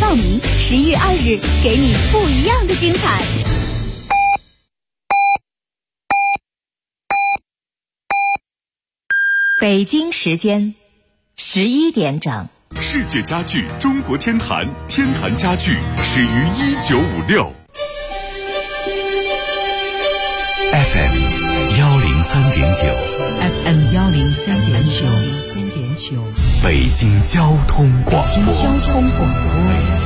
照明，11月2日给你不一样的精彩。北京时间11点整。 世界家具中国天坛，天坛家具始于1956。FM 103.9，FM 103.9， 北京交通广播， 北京交通广播，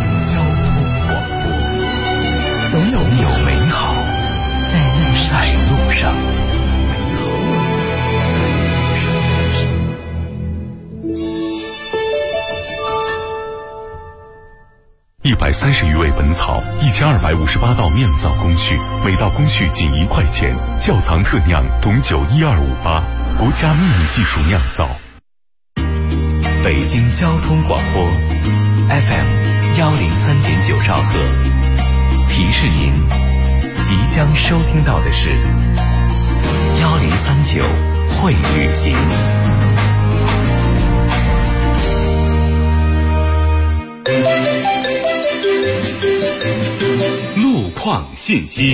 总有美好在路上。130余味本草，1258道酿造工序，每道工序仅1块钱。窖藏特酿董酒12588，国家秘密技术酿造。北京交通广播 FM 103.9兆赫，提示您即将收听到的是1039会旅行。路况信息。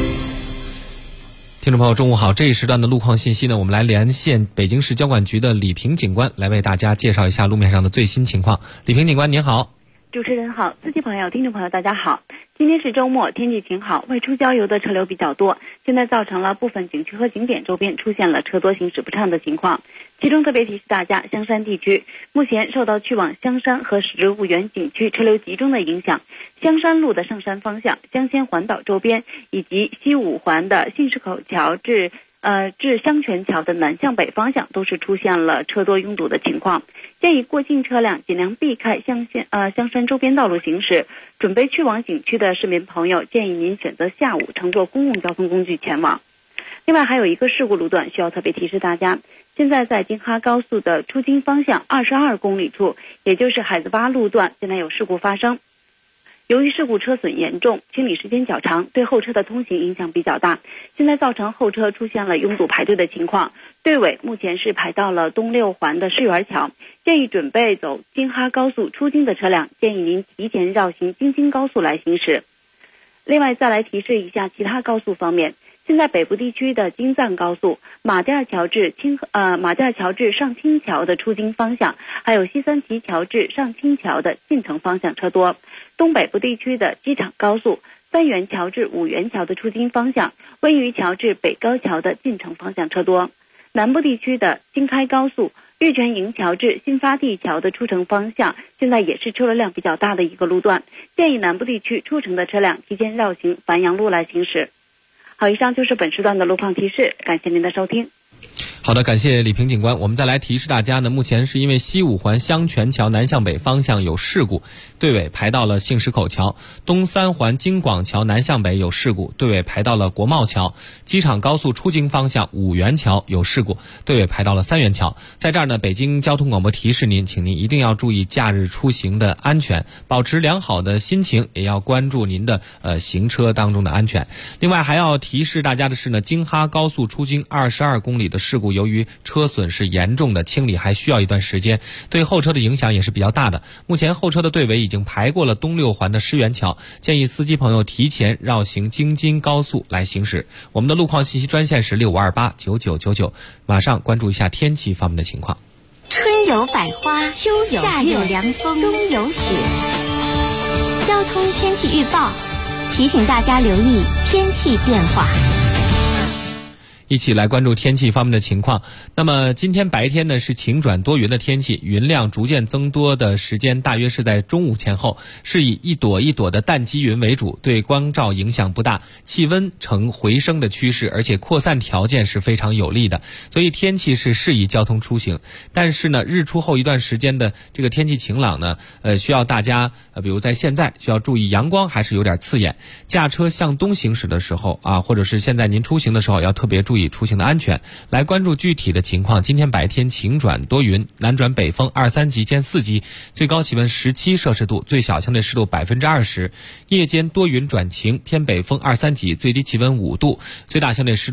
听众朋友中午好，这一时段的路况信息呢，我们来连线北京市交管局的李平警官来为大家介绍一下路面上的最新情况。李平警官您好。 主持人好，司机朋友、听众朋友大家好。今天是周末，天气晴好，外出郊游的车流比较多，现在造成了部分景区和景点周边出现了车多行驶不畅的情况。其中特别提示大家，香山地区目前受到去往香山和植物园景区车流集中的影响，香山路的上山方向、香仙环岛周边以及西五环的信市口桥至香泉桥的南向北方向都是出现了车多拥堵的情况，建议过境车辆尽量避开香山周边道路行驶。准备去往景区的市民朋友，建议您选择下午乘坐公共交通工具前往。另外还有一个事故路段需要特别提示大家，现在在京哈高速的出京方向22公里处，也就是海子洼路段，现在有事故发生。由于事故车损严重，清理时间较长，对后车的通行影响比较大，现在造成后车出现了拥堵排队的情况，队尾目前是排到了东六环的世园桥，建议准备走京哈高速出京的车辆，建议您提前绕行京津高速来行驶。另外再来提示一下其他高速方面，现在北部地区的京藏高速马甸桥至上清桥的出京方向，还有西三旗桥至上清桥的进城方向车多。东北部地区的机场高速三元桥至五元桥的出京方向，温榆桥至北高桥的进城方向车多。南部地区的京开高速玉泉营桥至新发地桥的出城方向，现在也是车流量比较大的一个路段，建议南部地区出城的车辆提前绕行繁阳路来行驶。好，以上就是本时段的路况提示，感谢您的收听。 好的，感谢李平警官。我们再来提示大家呢，目前是因为西五环香泉桥南向北方向有事故，队尾排到了杏石口桥；东三环京广桥南向北有事故，队尾排到了国贸桥；机场高速出京方向五元桥有事故，队尾排到了三元桥。在这儿呢，北京交通广播提示您，请您一定要注意假日出行的安全，保持良好的心情，也要关注您的行车当中的安全。另外还要提示大家的是呢，京哈高速出京22公里的事故，由于车损是严重的，清理还需要一段时间，对后车的影响也是比较大的。目前后车的队尾已经排过了东六环的世园桥，建议司机朋友提前绕行京津高速来行驶。我们的路况信息专线是65289999，马上关注一下天气方面的情况。 春有百花，秋有夏有凉风，冬有雪。交通天气预报提醒大家留意天气变化。 一起来关注天气方面的情况。那么今天白天呢是晴转多云的天气，云量逐渐增多的时间大约是在中午前后，是以一朵一朵的淡积云为主，对光照影响不大，气温呈回升的趋势，而且扩散条件是非常有利的，所以天气是适宜交通出行。但是呢，日出后一段时间的这个天气晴朗呢，需要大家比如在现在需要注意阳光还是有点刺眼，驾车向东行驶的时候啊，或者是现在您出行的时候要特别注意出行的安全。来关注具体的情况。今天白天晴转多云，南转北风2-3级见4级，最高气温17摄氏度，最小相对湿度20%。夜间多云转晴，偏北风2-3级，最低气温5度，最大相对湿度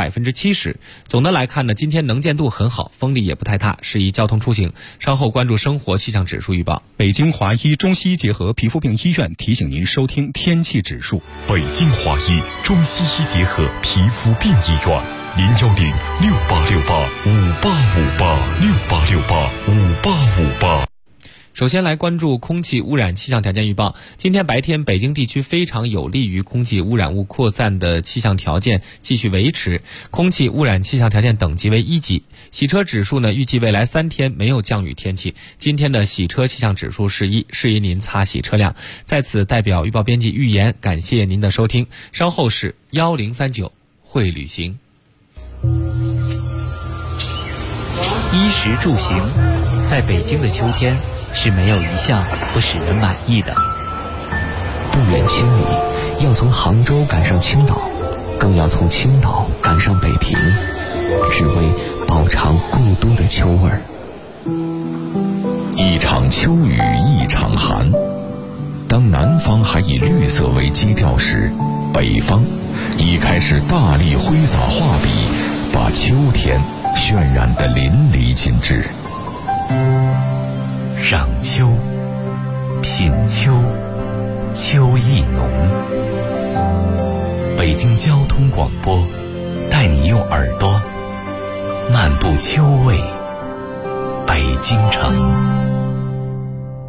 70%。总的来看呢，今天能见度很好，风力也不太大，适宜交通出行。稍后关注生活气象指数预报。 北京华医中西医结合皮肤病医院提醒您收听天气指数。 北京华医中西医结合皮肤病医院，0106868585868685858。 首先来关注空气污染气象条件预报。今天白天北京地区非常有利于空气污染物扩散的气象条件继续维持，空气污染气象条件等级为1级。洗车指数呢，预计未来3天没有降雨天气。今天的洗车气象指数是1，适宜您擦洗车辆。在此代表预报编辑预言，感谢您的收听。稍后是1039会旅行。 衣食住行，在北京的秋天是没有一项不使人满意的。不远千里，要从杭州赶上青岛，更要从青岛赶上北平，只为饱尝故都的秋味儿。 一场秋雨一场寒，当南方还以绿色为基调时，北方已开始大力挥洒画笔，把秋天渲染得淋漓尽致。 赏秋，品秋，秋意浓。北京交通广播带你用耳朵漫步秋味北京城。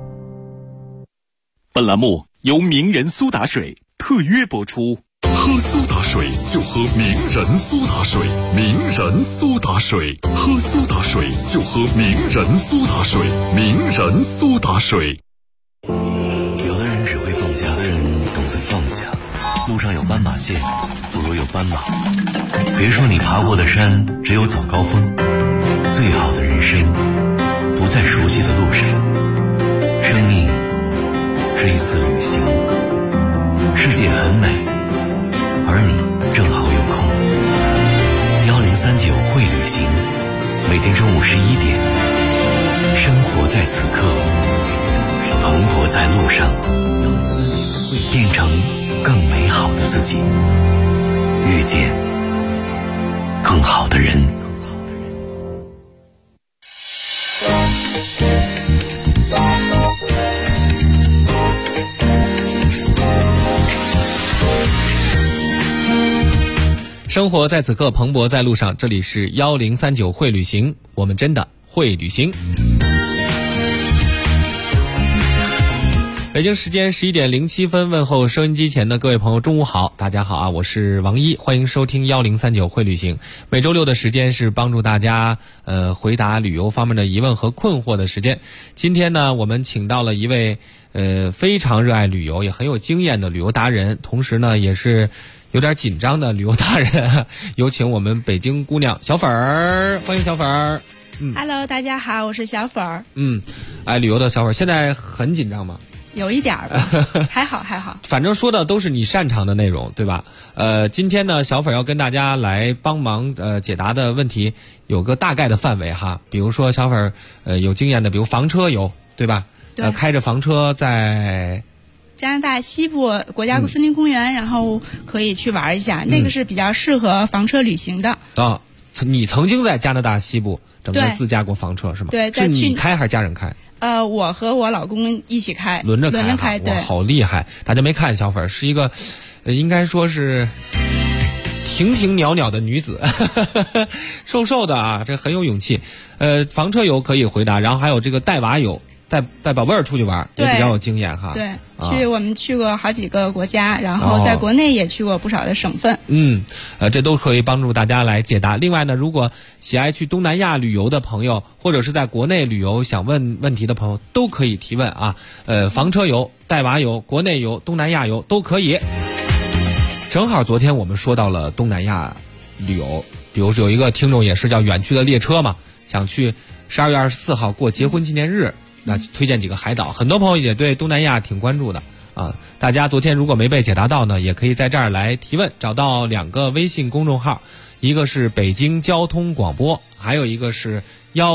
本栏目由名人苏打水特约播出。喝苏打水就喝名人苏打水，名人苏打水，喝苏打水就喝名人苏打水，名人苏打水。 有的人只会放下，有的人懂得放下。路上有斑马线，不如有斑马。别说你爬过的山只有早高峰，最好的人生不在熟悉的路上。生命是一次旅行，世界很美，而你正好有空。1039会旅行，每天中午11点，生活在此刻，蓬勃在路上，变成更美好的自己，遇见更好的人。 生活在此刻，蓬勃在路上。这里是1039会旅行，我们真的会旅行。北京时间11点07分，问候收音机前的各位朋友，中午好，大家好啊，我是王一，欢迎收听1039会旅行。每周六的时间是帮助大家回答旅游方面的疑问和困惑的时间。今天呢，我们请到了一位非常热爱旅游也很有经验的旅游达人，同时呢也是有点紧张的旅游达人，有请我们北京姑娘小粉儿，欢迎小粉儿。 Hello， 大家好，我是小粉儿。 爱旅游的小粉儿，现在很紧张吗？ 有一点儿吧，还好。 反正说的都是你擅长的内容，对吧？今天呢，小粉要跟大家来帮忙解答的问题有个大概的范围哈，比如说小粉有经验的，比如房车游，对吧？ 对。 开着房车在加拿大西部国家森林公园，然后可以去玩一下，那个是比较适合房车旅行的。 你曾经在加拿大西部整个自驾过房车是吗？ 对， 是你开还是家人开？ 我和我老公一起开， 轮着开， 对， 好厉害！大家没看小粉是一个，应该说是亭亭袅袅的女子，瘦瘦的啊，这很有勇气。房车游可以回答，然后还有这个带娃游。带宝贝儿出去玩也比较有经验哈。 对，我们去过好几个国家，然后在国内也去过不少的省份。 这都可以帮助大家来解答。另外呢，如果喜爱去东南亚旅游的朋友，或者是在国内旅游想问问题的朋友，都可以提问啊。房车游、带娃游、国内游、东南亚游都可以。正好昨天我们说到了东南亚旅游，比如有一个听众也是叫远去的列车嘛，想去12月24号过结婚纪念日。那推荐几个海岛，很多朋友也对东南亚挺关注的啊。大家昨天如果没被解答到呢，也可以在这儿来提问，找到2个微信公众号，一个是北京交通广播，还有一个是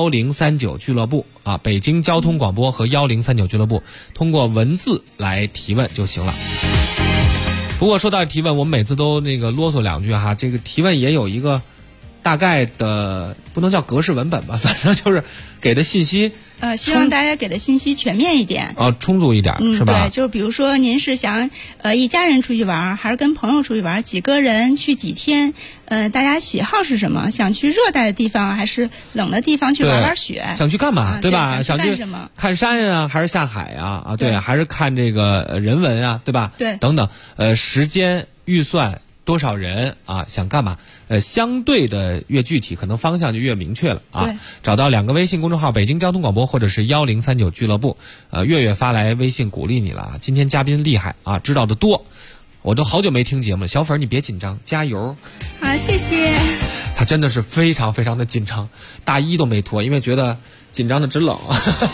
1039俱乐部啊。北京交通广播和1039俱乐部，通过文字来提问就行了。 不过说到提问，我们每次都那个啰嗦2句哈，这个提问也有一个大概的，不能叫格式文本吧，反正就是给的信息。 希望大家给的信息全面一点， 充足一点，是吧？ 对，就是比如说您是想一家人出去玩，还是跟朋友出去玩，几个人去几天，大家喜好是什么？想去热带的地方还是冷的地方去玩玩雪？ 想去干嘛？对吧？ 想去干什么？ 看山啊，还是下海啊？对，还是看这个人文啊，对吧？ 对， 等等，时间、预算。多少人啊？想干嘛？相对的越具体，可能方向就越明确了啊。 对， 找到2个微信公众号：北京交通广播或者是1039俱乐部。月月发来微信鼓励你了啊！今天嘉宾厉害啊，知道的多，我都好久没听节目了。小粉你别紧张，加油！ 好，谢谢。 他真的是非常非常的紧张，大衣都没脱，因为觉得紧张的直冷。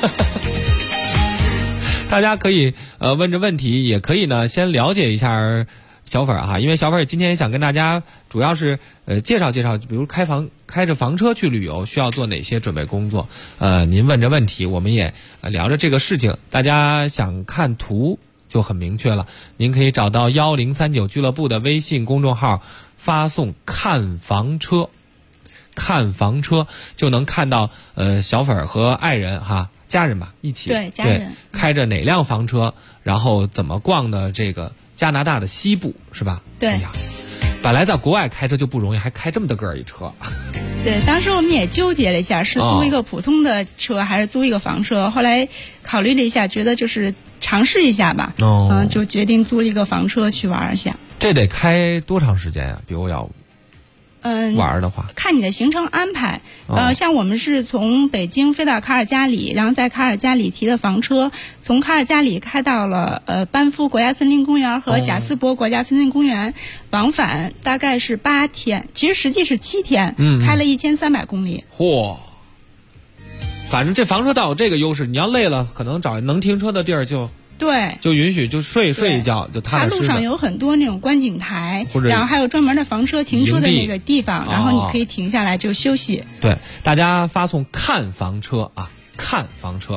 大家可以问着问题，也可以呢先了解一下。小粉哈，因为小粉今天也想跟大家主要是介绍介绍，比如开着房车去旅游需要做哪些准备工作。您问着问题，我们也聊着这个事情。大家想看图就很明确了，您可以找到1039俱乐部的微信公众号，发送看房车，看房车就能看到小粉和爱人哈。家人吧，一起对家人开着哪辆房车，然后怎么逛的这个加拿大的西部是吧？ 对。 哎呀，本来在国外开车就不容易，还开这么大个儿一车。 对，当时我们也纠结了一下，是租一个普通的车还是租一个房车。后来考虑了一下，觉得就是尝试一下吧。就决定租了一个房车去玩一下。 这得开多长时间呀？比如要玩的话， 看你的行程安排。像我们是从北京飞到卡尔加里，然后在卡尔加里提的房车，从卡尔加里开到了班夫国家森林公园和贾斯伯国家森林公园，往返大概是8天，其实实际是7天，开了1300公里。 嚯！反正这房车倒有这个优势，你要累了，可能找能停车的地儿就允许就睡一觉，就踏踏实实。 它路上有很多那种观景台，然后还有专门的房车停车的那个地方，然后你可以停下来就休息。 对，大家发送看房车啊，看房车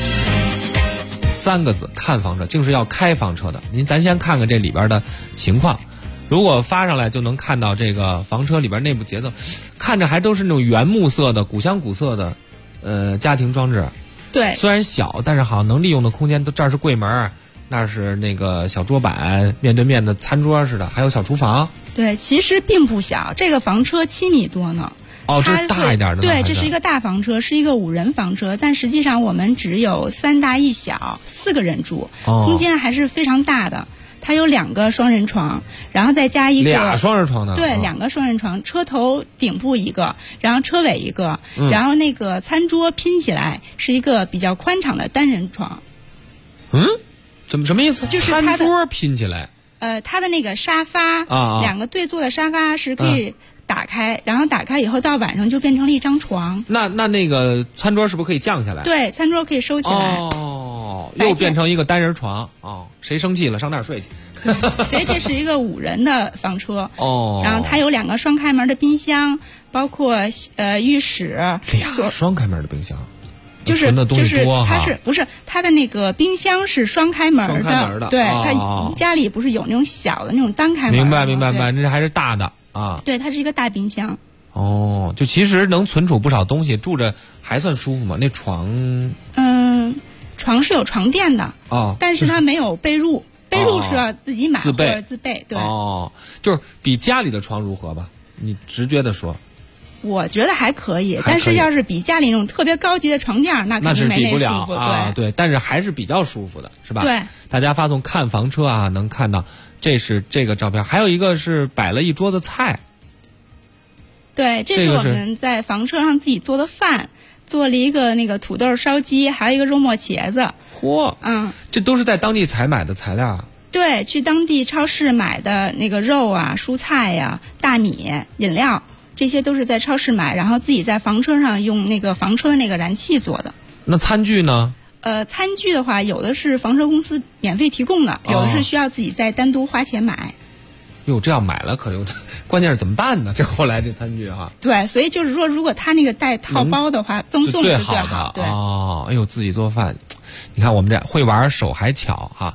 3个字，看房车，竟是要开房车的。咱先看看这里边的情况，如果发上来就能看到这个房车里边内部节奏，看着还都是那种原木色的、古香古色的家庭装置。 对， 虽然小，但是好像能利用的空间都，这儿是柜门，那是那个小桌板，面对面的餐桌似的，还有小厨房。 对，其实并不小，这个房车7米多呢。 这是大一点的。 对，这是一个大房车，是一个5人房车，但实际上我们只有3大1小，4个人住，空间还是非常大的。它有2个双人床，然后再加一个俩双人床呢？ 对，2个双人床，车头顶部一个，然后车尾一个，然后那个餐桌拼起来是一个比较宽敞的单人床。 什么意思？ 就是餐桌拼起来。 它的那个沙发2个对坐的沙发是可以打开，然后打开以后到晚上就变成了一张床。 那个餐桌是不是可以降下来？ 对，餐桌可以收起来。 又变成一个单人床。谁生气了上那儿睡去。 所以这是一个5人的房车。然后它有2个双开门的冰箱，包括浴室。 俩双开门的冰箱。 就是它是不是它的那个冰箱是双开门的？对，它家里不是有那种小的那种单开门。 明白，这还是大的啊。 对，它是一个大冰箱。 就其实能存储不少东西，住着还算舒服吗？那床， 床是有床垫的但是它没有被褥，被褥是要自己买或者自备。对， 就是比家里的床如何吧？你直觉的说。 我觉得还可以，但是要是比家里那种特别高级的床垫，那肯定没那舒服。 对，但是还是比较舒服的，是吧？ 对， 大家发送看房车啊，能看到这是这个照片，还有一个是摆了一桌子菜。 对，这是我们在房车上自己做的饭，做了一个那个土豆烧鸡，还有一个肉末茄子。 嚯，这都是在当地采买的材料啊。 对，去当地超市买的那个肉啊、蔬菜呀、大米、饮料。这些都是在超市买，然后自己在房车上用那个房车的那个燃气做的。 那餐具呢？ 餐具的话，有的是房车公司免费提供的，有的是需要自己再单独花钱买。 这要买了可能，关键是怎么办呢？这后来这餐具对，所以就是说，如果他那个带套包的话，赠送是最好的。 对。自己做饭，你看我们这会玩手还巧哈。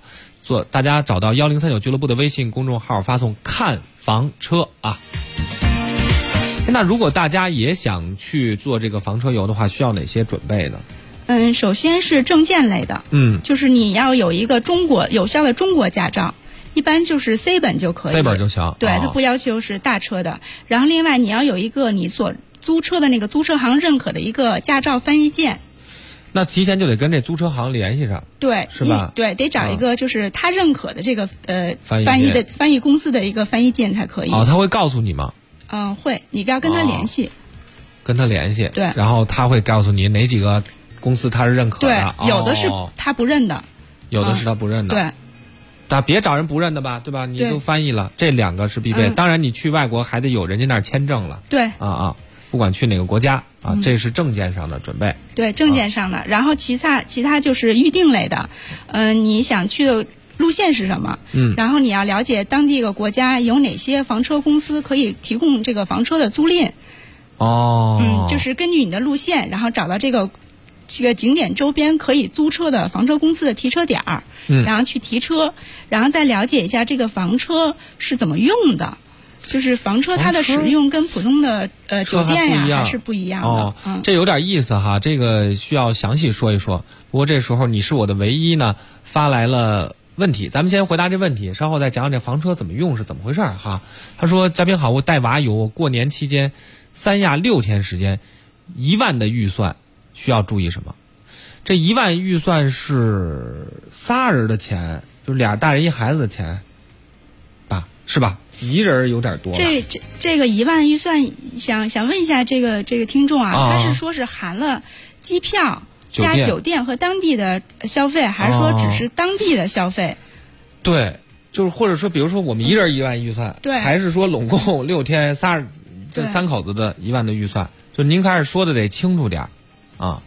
大家找到1039俱乐部的微信公众号，发送看房车啊。那如果大家也想去做这个房车游的话，需要哪些准备呢？ 首先是证件类的，就是你要有一个有效的中国驾照，一般就是 C 本就可以。 C 本就行， 对，它不要求是大车的。然后另外你要有一个你所租车的那个租车行认可的一个驾照翻译件。 那提前就得跟这租车行联系上， 对， 是吧？ 对，得找一个就是他认可的这个翻译公司的一个翻译件才可以。 他会告诉你吗？ 会，你要跟他联系。 跟他联系， 对， 然后他会告诉你哪几个公司他是认可的。 对，有的是他不认的， 有的是他不认的。 对， 但别找人不认的吧，对吧？你都翻译了，这2个是必备。当然，你去外国还得有人家那儿签证了。 对， 不管去哪个国家这是证件上的准备。 对，证件上的。然后其他就是预定类的，你想去的路线是什么？然后你要了解当地个国家有哪些房车公司可以提供这个房车的租赁。就是根据你的路线，然后找到这个景点周边可以租车的房车公司的提车点儿，然后去提车，然后再了解一下这个房车是怎么用的。就是房车它的使用跟普通的酒店呀还是不一样的。 这有点意思哈，这个需要详细说一说。不过这时候你是我的唯一呢发来了问题，咱们先回答这问题，稍后再讲讲这房车怎么用是怎么回事哈。他说：嘉宾好，我带娃游，过年期间3亚6天时间，1万的预算需要注意什么？这1万预算是仨人的钱，就是俩大人一孩子的钱吧，是吧？一人有点多了。 这个1万预算，想问一下这个听众他是说是含了机票加酒店和当地的消费，还是说只是当地的消费？ 对，就是或者说，比如说我们一人1万预算， 对， 还是说拢共6天这3口子的1万的预算？就您开始说的得清楚点啊。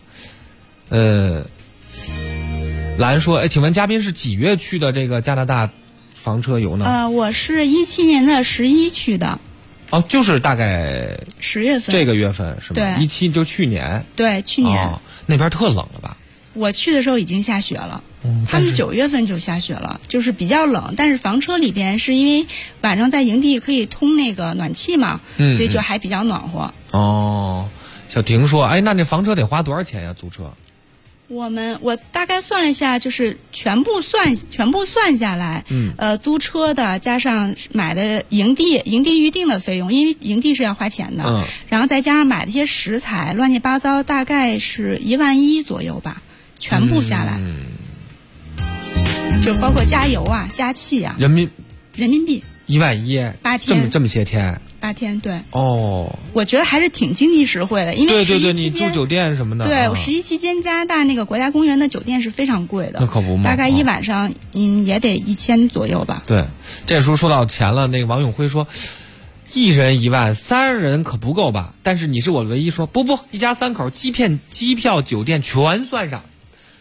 兰说，请问嘉宾是几月去的这个加拿大房车游呢？ 我是17年的11去的。 就是大概 10月份， 这个月份是吗？ 对 ，17就去年。 对，去年。 那边特冷了吧？ 我去的时候已经下雪了。他们9月份就下雪了，就是比较冷。但是房车里边是因为晚上在营地可以通那个暖气嘛，所以就还比较暖和。 小婷说，那这房车得花多少钱呀？租车？ 我大概算了一下，就是全部算下来，租车的加上买的营地预定的费用，因为营地是要花钱的，然后再加上买的一些食材，乱七八糟，大概是1万1左右吧，全部下来，就包括加油啊、加气啊，人民币 1万1， 8天， 这么些天。 8天，对。我觉得还是挺经济实惠的，因为对，你住酒店什么的。 对，我11期间加拿大那个国家公园的酒店是非常贵的， 那可不嘛， 大概一晚上也得1000左右吧。 对，这时候说到钱了，那个王永辉说，1人1万，3人可不够吧？但是你是我唯一说不，一家3口，机票、酒店全算上。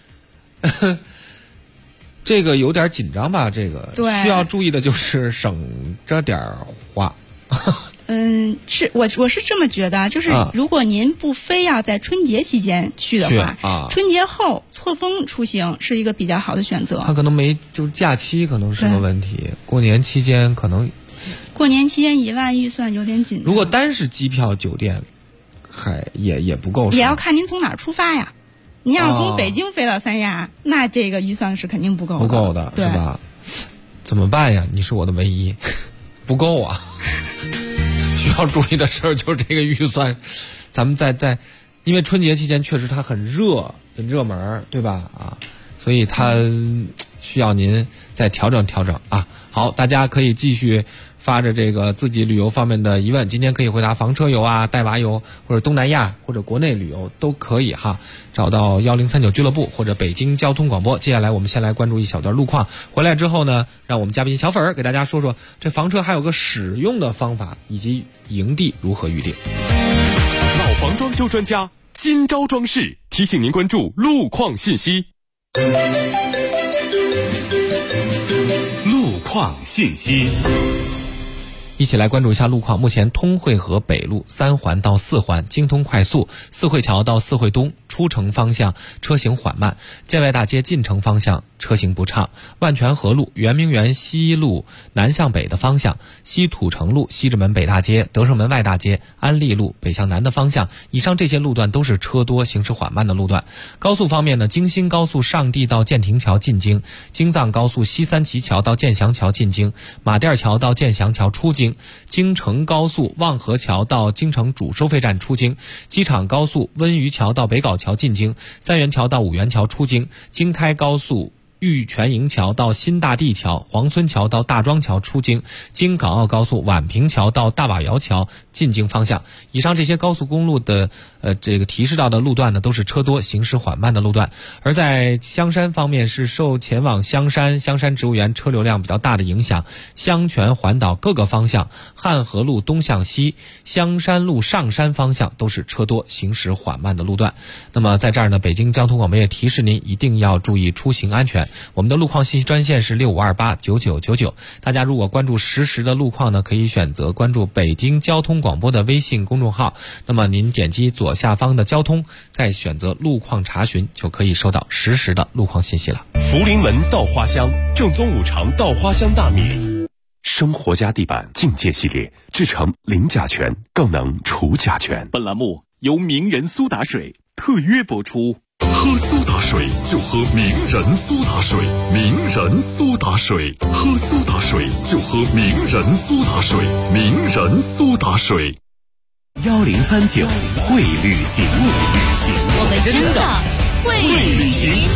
这个有点紧张吧？这个需要注意的就是省着点花。 我是这么觉得，就是如果您不非要在春节期间去的话，春节后错峰出行是一个比较好的选择。 他可能就是假期可能是个问题，过年期间可能。 过年期间1万预算有点紧张。 如果单是机票、酒店，也不够。 也要看您从哪儿出发呀。您要从北京飞到3亚，那这个预算是肯定不够的， 是吧？怎么办呀？你是我的唯一，不够啊！需要注意的事儿就是这个预算，咱们在，因为春节期间确实它很热门，对吧？所以它需要您再调整啊。好，大家可以继续发着这个自己旅游方面的疑问，今天可以回答房车游啊、带娃游或者东南亚或者国内旅游都可以哈。找到1039俱乐部或者北京交通广播。接下来我们先来关注一小段路况，回来之后呢，让我们嘉宾小粉儿给大家说说这房车还有个使用的方法以及营地如何预定。 老房装修专家金招装饰提醒您关注路况信息。路况信息。 一起来关注一下路况。目前通惠河北路3环到4环、京通快速四惠桥到四惠东出城方向车行缓慢，建外大街进城方向车行不畅，万泉河路圆明园西路南向北的方向，西土城路西直门北大街、德胜门外大街、安利路北向南的方向，以上这些路段都是车多行驶缓慢的路段。高速方面呢，京新高速上地到建亭桥进京，京藏高速西三旗桥到建祥桥进京，马甸桥到建祥桥出京，京承高速望河桥到京承主收费站出京，机场高速温榆桥到北碏桥进京，三元桥到五元桥出京，京开高速玉泉营桥到新大地桥、黄村桥到大庄桥出京，京港澳高速宛平桥到大瓦窑桥进京方向。以上这些高速公路的这个提示到的路段呢，都是车多行驶缓慢的路段。而在香山方面，是受前往香山植物园车流量比较大的影响，香泉环岛各个方向、汉河路东向西、香山路上山方向都是车多行驶缓慢的路段。那么在这儿呢，北京交通广播也提示您一定要注意出行安全。我们的路况信息专线是65289999，大家如果关注实时的路况呢，可以选择关注北京交通广播的微信公众号，那么您点击左下方的交通，再选择路况查询，就可以收到实时的路况信息了。 福临门稻花香，正宗五常稻花香大米。 生活家地板境界系列制成零甲醛，更能除甲醛。 本栏目由名人苏打水特约播出。 喝苏打水就喝名人苏打水，名人苏打水，喝苏打水就喝名人苏打水，名人苏打水。 1039会旅行， 我们真的会旅行。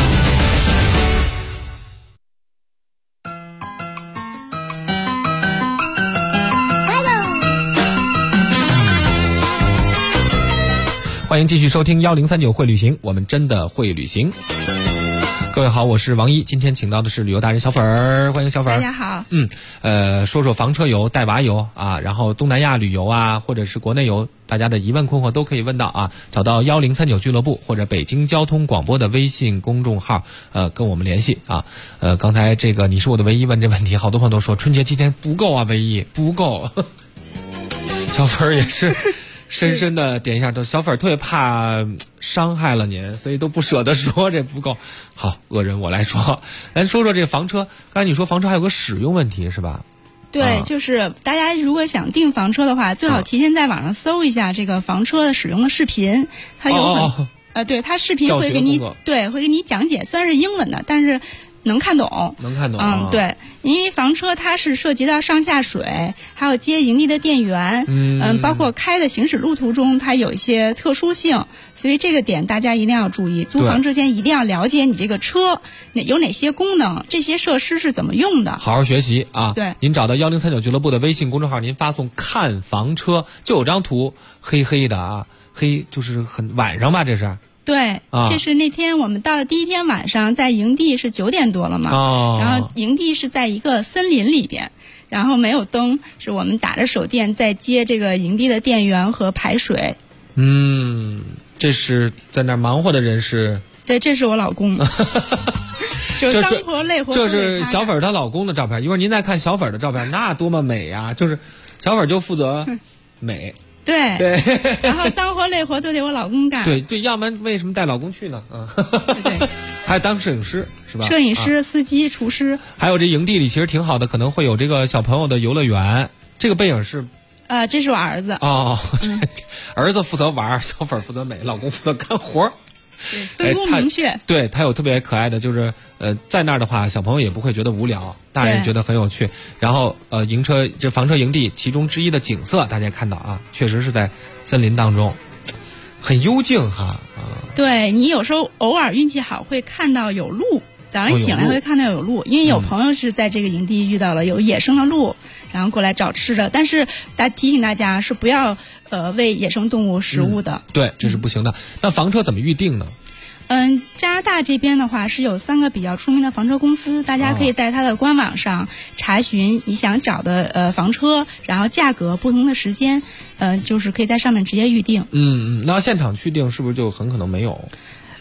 欢迎继续收听1039会旅行，我们真的会旅行。各位好，我是王一，今天请到的是旅游达人小粉儿，欢迎小粉儿。 大家好。 说说房车游、带娃游啊，然后东南亚旅游啊，或者是国内游，大家的疑问困惑都可以问到啊，找到1039俱乐部或者北京交通广播的微信公众号，跟我们联系啊。刚才这个你是我的唯一问这问题，好多朋友都说春节期间不够啊，唯一不够。小粉儿也是。深深的点一下头，小粉特别怕伤害了您，所以都不舍得说这不够。好，恶人我来说，咱说说这个房车。刚才你说房车还有个使用问题是吧？ 对，就是大家如果想订房车的话，最好提前在网上搜一下这个房车的使用的视频，它有对，它视频会给你会给你讲解，虽然是英文的，但是能看懂。对，因为房车它是涉及到上下水，还有接营地的电源，包括开的行驶路途中它有一些特殊性，所以这个点大家一定要注意。租房之前一定要了解你这个车有哪些功能，这些设施是怎么用的， 好好学习啊。 对， 您找到1039俱乐部的微信公众号，您发送看房车，就有张图，黑黑的啊，黑就是很晚上吧，这是。 对，这是那天我们到的第一天晚上，在营地是9点多了嘛，然后营地是在一个森林里边，然后没有灯，是我们打着手电在接这个营地的电源和排水。 这是在那儿忙活的人是？ 对，这是我老公。就脏活累活。 这是小粉她老公的照片，一会儿您再看小粉的照片，那多么美呀！就是小粉就负责美。 对，然后脏活累活都得我老公干。 对，要不然为什么带老公去呢？ 对， 还当摄影师是吧？ 摄影师、司机、厨师。 还有这营地里其实挺好的，可能会有这个小朋友的游乐园。这个背影是？ 这是我儿子。 儿子负责玩，小粉负责美，老公负责干活。 分工明确。 对，他有特别可爱的，就是在那儿的话，小朋友也不会觉得无聊，大人觉得很有趣。然后这房车营地其中之一的景色，大家看到啊，确实是在森林当中，很幽静哈。 对，你有时候偶尔运气好会看到有鹿，早上一醒来会看到有鹿，因为有朋友是在这个营地遇到了有野生的鹿，然后过来找吃的。但是提醒大家是不要喂野生动物食物的。 对，这是不行的。那房车怎么预定呢？ 加拿大这边的话是有3个比较出名的房车公司，大家可以在它的官网上查询你想找的房车，然后价格、不同的时间，就是可以在上面直接预定。 那现场去订是不是就很可能没有？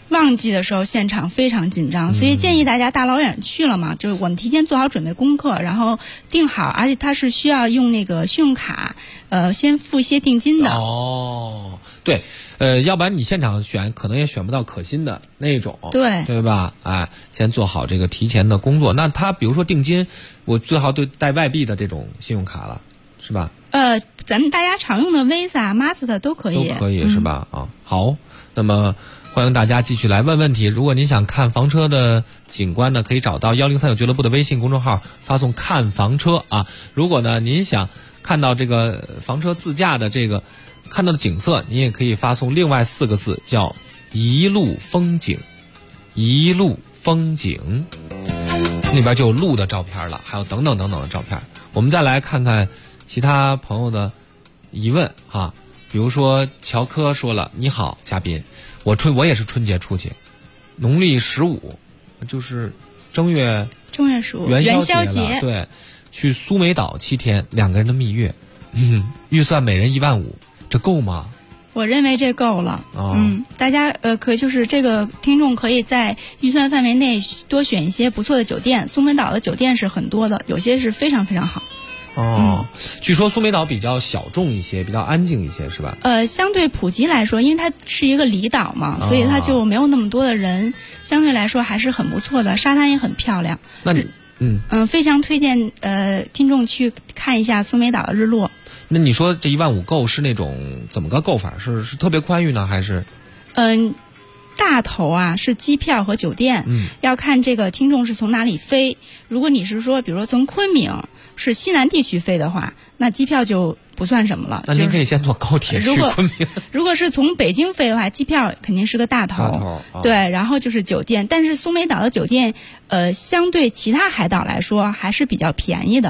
旺季的时候现场非常紧张，所以建议大家大老远去了嘛，就是我们提前做好准备功课，然后订好，而且它是需要用那个信用卡，先付一些定金的。 哦，对，要不然你现场选可能也选不到可心的那种，对吧？哎，先做好这个提前的工作。那他比如说定金，我最好对带外币的这种信用卡了，是吧？ 咱们大家常用的 Visa、Master 都可以， 是吧？啊，好，那么欢迎大家继续来问问题。如果您想看房车的景观呢，可以找到1039俱乐部的微信公众号，发送看房车啊。如果呢您想看到这个房车自驾的这个看到的景色，您也可以发送另外4个字，叫一路风景。一路风景那边就有路的照片了，还有等等等等的照片。我们再来看看其他朋友的疑问哈，比如说乔科说了：“你好，嘉宾，我也是春节出去，农历15，就是正月 15 元宵节，对，去苏梅岛7天，2个人的蜜月，预算每人15000，这够吗？” 我认为这够了。大家可以就是这个听众可以在预算范围内多选一些不错的酒店，苏梅岛的酒店是很多的，有些是非常非常好。 据说苏梅岛比较小众一些，比较安静一些，是吧？ 相对普及来说，因为它是一个离岛嘛，所以它就没有那么多的人，相对来说还是很不错的，沙滩也很漂亮。 那你非常推荐听众去看一下苏梅岛的日落。 那你说这15000够是那种怎么个够法？是特别宽裕呢，还是？ 大头啊是机票和酒店，要看这个听众是从哪里飞。如果你是说，比如说从昆明是西南地区飞的话，那机票就不算什么了。 那您可以先坐高铁去昆明。 如果是从北京飞的话，机票肯定是个大头，对，然后就是酒店。但是苏梅岛的酒店，相对其他海岛来说还是比较便宜的。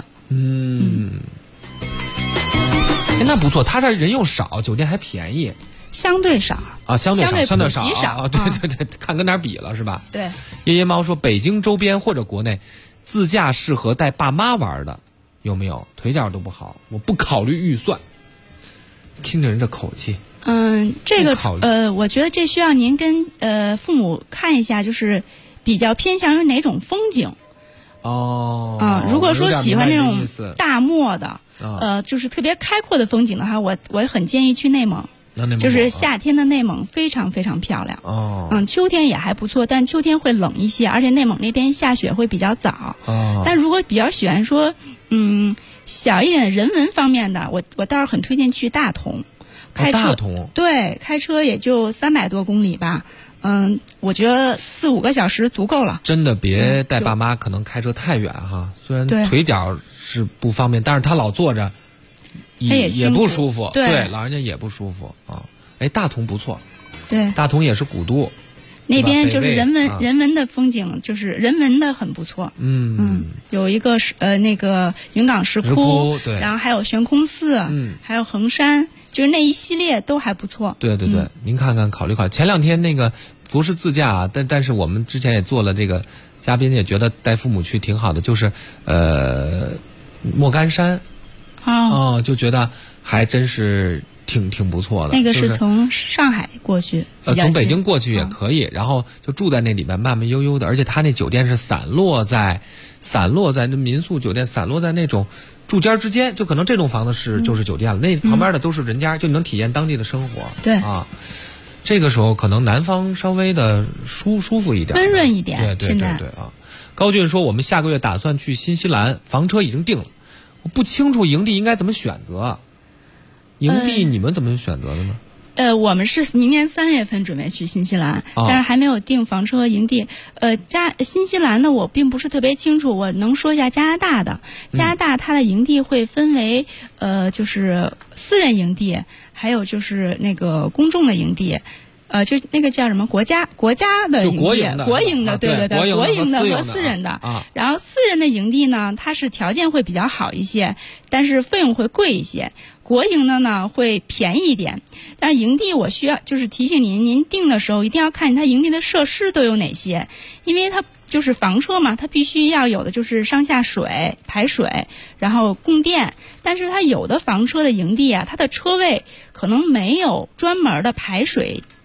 那不错，他这人又少，酒店还便宜。 相对少啊，相对少啊， 对，看跟哪儿比了是吧？ 对。 夜夜猫说，北京周边或者国内自驾适合带爸妈玩的有没有？腿脚都不好，我不考虑预算。听着人这口气。 这个我觉得这需要您跟父母看一下，就是比较偏向于哪种风景。如果说喜欢那种大漠的，就是特别开阔的风景的话，我很建议去内蒙。就是夏天的内蒙非常非常漂亮。秋天也还不错，但秋天会冷一些，而且内蒙那边下雪会比较早。但如果比较喜欢说小一点的人文方面的，我倒是很推荐去大同。开车对，开车也就300多公里吧。我觉得4-5个小时足够了。 真的别带爸妈，可能开车太远哈。虽然腿脚是不方便，但是他老坐着也不舒服。对，老人家也不舒服啊。大同不错。 对， 大同也是古都。 那边就是人文的风景，就是人文的很不错。有一个那个云冈石窟， 对， 然后还有悬空寺，还有衡山，就是那一系列都还不错。 对，您看看，考虑。前2天那个不是自驾啊，但是我们之前也做了这个，嘉宾也觉得带父母去挺好的，就是莫干山。就觉得还真是挺不错的。 那个是从上海过去， 从北京过去也可以，然后就住在那里面慢慢悠悠的，而且他那酒店是散落在那民宿酒店，散落在那种住间之间，就可能这栋房子就是酒店了，那旁边的都是人家，就能体验当地的生活。 对啊，这个时候可能南方稍微的舒服一点， 温润一点。 对啊。高俊说，我们下个月打算去新西兰，房车已经定了。我不清楚营地应该怎么选择，营地你们怎么选择的呢？ 我们是明年3月份准备去新西兰，但是还没有订房车和营地。新西兰的我并不是特别清楚，我能说一下加拿大的。加拿大它的营地会分为就是私人营地，还有就是那个公众的营地。就那个叫什么国家的营地，国营的，对，国营的和私人的。然后私人的营地呢，它是条件会比较好一些，但是费用会贵一些。国营的呢会便宜一点，但是营地我需要就是提醒您订的时候一定要看它营地的设施都有哪些，因为它就是房车嘛，它必须要有的就是上下水、排水，然后供电。但是它有的房车的营地啊，它的车位可能没有专门的排水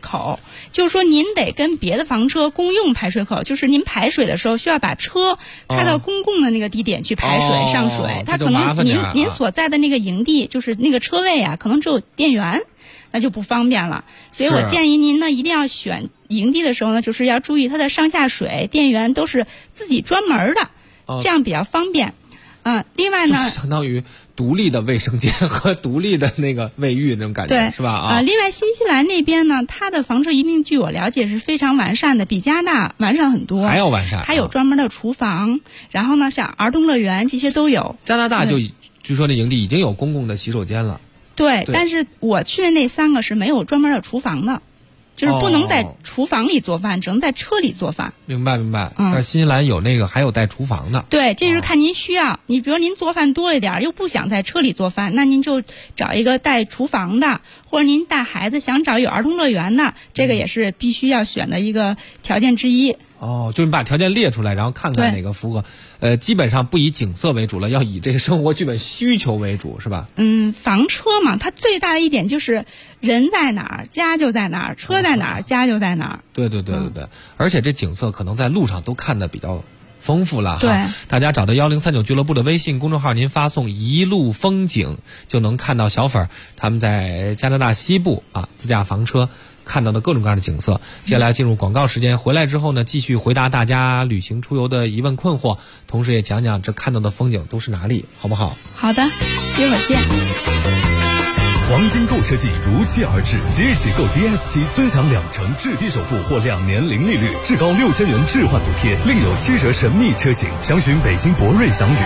口，就是说您得跟别的房车公用排水口，就是您排水的时候需要把车开到公共的那个地点去排水、上水，它可能您所在的那个营地就是那个车位啊，可能只有电源，那就不方便了。所以我建议您呢，一定要选营地的时候呢，就是要注意它的上下水、电源都是自己专门的，这样比较方便。另外呢， 就是相当于独立的卫生间和独立的那个卫浴那种感觉， 对， 是吧？ 另外新西兰那边呢，它的房车一定据我了解是非常完善的，比加拿大完善很多， 还要完善。 它有专门的厨房，然后呢，像儿童乐园这些都有。 加拿大就据说那营地已经有公共的洗手间了。 对，但是我去的那3个是没有专门的厨房的。就是不能在厨房里做饭，只能在车里做饭。 明白。在新西兰有那个还有带厨房的。 对，这是看您需要。你比如您做饭多一点，又不想在车里做饭，那您就找一个带厨房的，或者您带孩子想找有儿童乐园的，这个也是必须要选的一个条件之一。 就是你把条件列出来，然后看看哪个符合。基本上不以景色为主了，要以这个生活基本需求为主，是吧？ 房车嘛，它最大的一点就是人在哪儿，家就在哪儿；车在哪儿，家就在哪儿。 对。而且这景色可能在路上都看得比较丰富了哈。 对， 大家找到1039俱乐部的微信公众号，您发送一路风景，就能看到小粉他们在加拿大西部自驾房车看到的各种各样的景色。接下来进入广告时间，回来之后呢，继续回答大家旅行出游的疑问困惑，同时也讲讲这看到的风景都是哪里，好不好？ 好的，一会儿见。 黄金购车季如期而至，即日起购 DS7尊享2成至低首付或2年零利率，至高6000元置换补贴，另有7折神秘车型。详询北京博瑞祥宇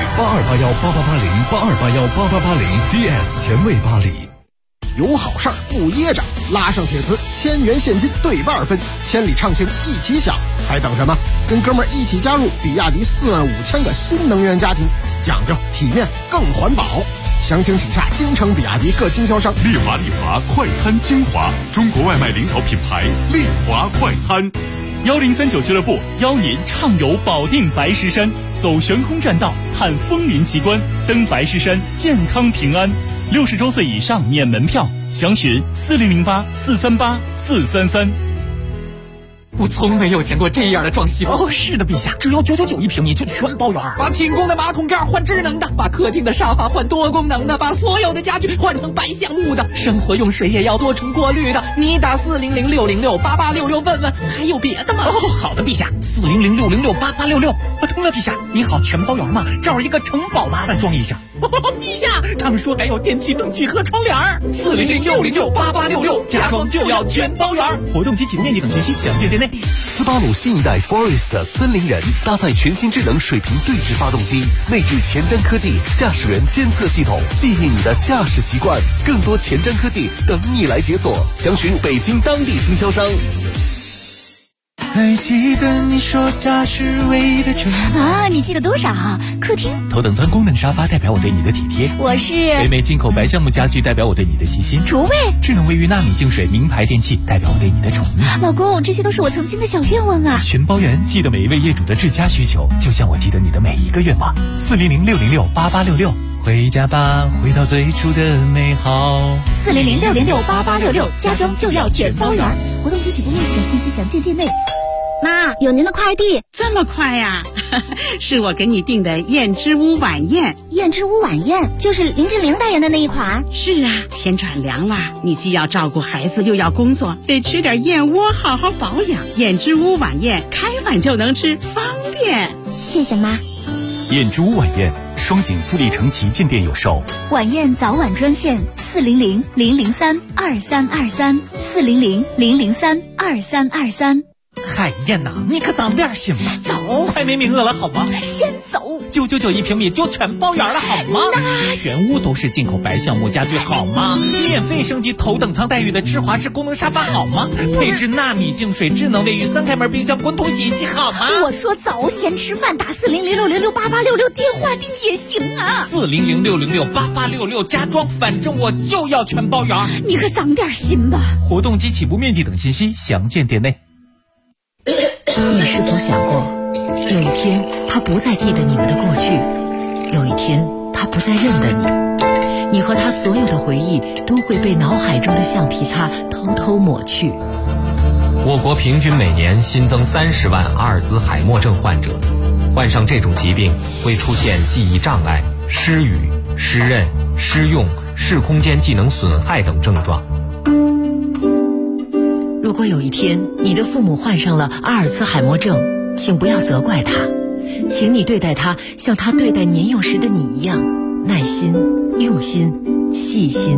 8281888082818880 DS 前卫巴黎。 有好事儿不掖着，拉上铁磁1000元现金对半分，千里畅行一起享，还等什么？跟哥们儿一起加入比亚迪45000个新能源家庭，讲究体面更环保。详情请洽京城比亚迪各经销商。 丽华快餐精华，中国外卖领导品牌丽华快餐。 1039俱乐部邀您畅游保定白石山，走悬空栈道，看枫林奇观，登白石山健康平安。60周岁以上免门票，详询4008-438-433。 我从没有见过这样的装修。是的，陛下，只要999一平米就全包圆。把寝宫的马桶盖换智能的，把客厅的沙发换多功能的，把所有的家具换成白橡木的，生活用水也要多重过滤的。你打400-606-8866问问，还有别的吗？好的，陛下，400-606-8866。通了，陛下，你好，全包圆吗？这儿一个城堡，麻烦装一下。陛下，他们说还有电器灯具和窗帘。400-606-8866，家装就要全包圆。活动及启动面积等信息详见店内。 斯巴鲁新一代 Forest 森林人搭载全新智能水平对置发动机，内置前瞻科技驾驶员监测系统，记忆你的驾驶习惯，更多前瞻科技等你来解锁。详询北京当地经销商。 还记得你说家是唯一的城你记得多少？客厅头等舱功能沙发代表我对你的体贴， 我是北美进口白橡木家具代表我对你的细心， 厨卫智能卫浴纳米净水名牌电器代表我对你的宠溺。 老公，这些都是我曾经的小愿望啊！ 全包圆，记得每一位业主的至家需求，就像我记得你的每一个愿望。400-606-8866，回家吧，回到最初的美好。 400-606-8866，家装就要全包圆。活动及起步面积的信息详见店内。妈，有您的快递。 这么快呀？是我给你订的燕之屋晚宴。 燕之屋晚宴就是林志玲代言的那一款。 是啊，天转凉了，你既要照顾孩子又要工作，得吃点燕窝好好保养。燕之屋晚宴开碗就能吃，方便。 谢谢妈。 燕之屋晚宴，双井富力城旗舰店有售。 晚宴早晚专线400-003-2323，400-003-2323。 海燕呐，你可早点行吧， 走， 快没名额了好吗？ 先走。 999一平米就全包圆了好吗？全屋都是进口白橡木家具好吗？免费升级头等舱待遇的智华式功能沙发好吗？配置纳米净水智能卫浴3开门冰箱滚筒洗衣机好吗？ 我说走，先吃饭，打400-606-8866电话订也行啊。 400-606-8866家装，反正我就要全包圆。 你可长点心吧。 活动及起步面积等信息详见店内。 你是否想过，有一天他不再记得你们的过去，有一天他不再认得你，你和他所有的回忆都会被脑海中的橡皮擦偷偷抹去。 我国平均每年新增30万阿尔兹海默症患者，患上这种疾病会出现记忆障碍、失语、失认、失用、视空间技能损害等症状。 如果有一天你的父母患上了阿尔兹海默症，请不要责怪他，请你对待他像他对待年幼时的你一样，耐心、用心、细心。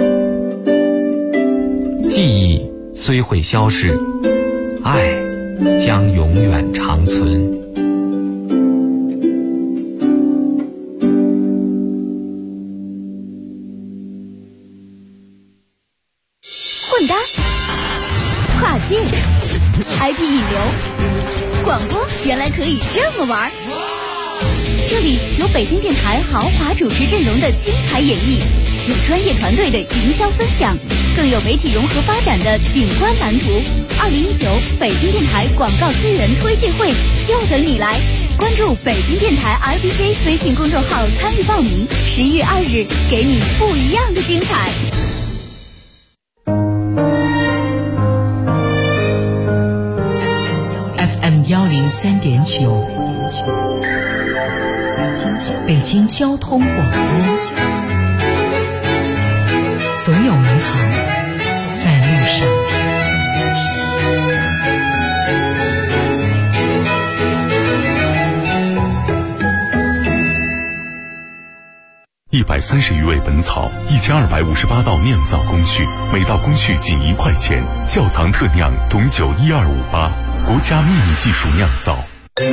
记忆虽会消逝，爱将永远长存。 混搭、跨界、IP 引流，广播原来可以这么玩。这里有北京电台豪华主持阵容的精彩演绎，有专业团队的营销分享，更有媒体融合发展的景观蓝图。2019北京电台广告资源推介会就等你来，关注北京电台 IBC 微信公众号参与报名，11月2日给你不一样的精彩。 FM 103.9，北京交通广播，总有美好在路上。 130余味本草，1258道酿造工序，每道工序仅1块钱。窖藏特酿董酒12588，国家秘密技术酿造。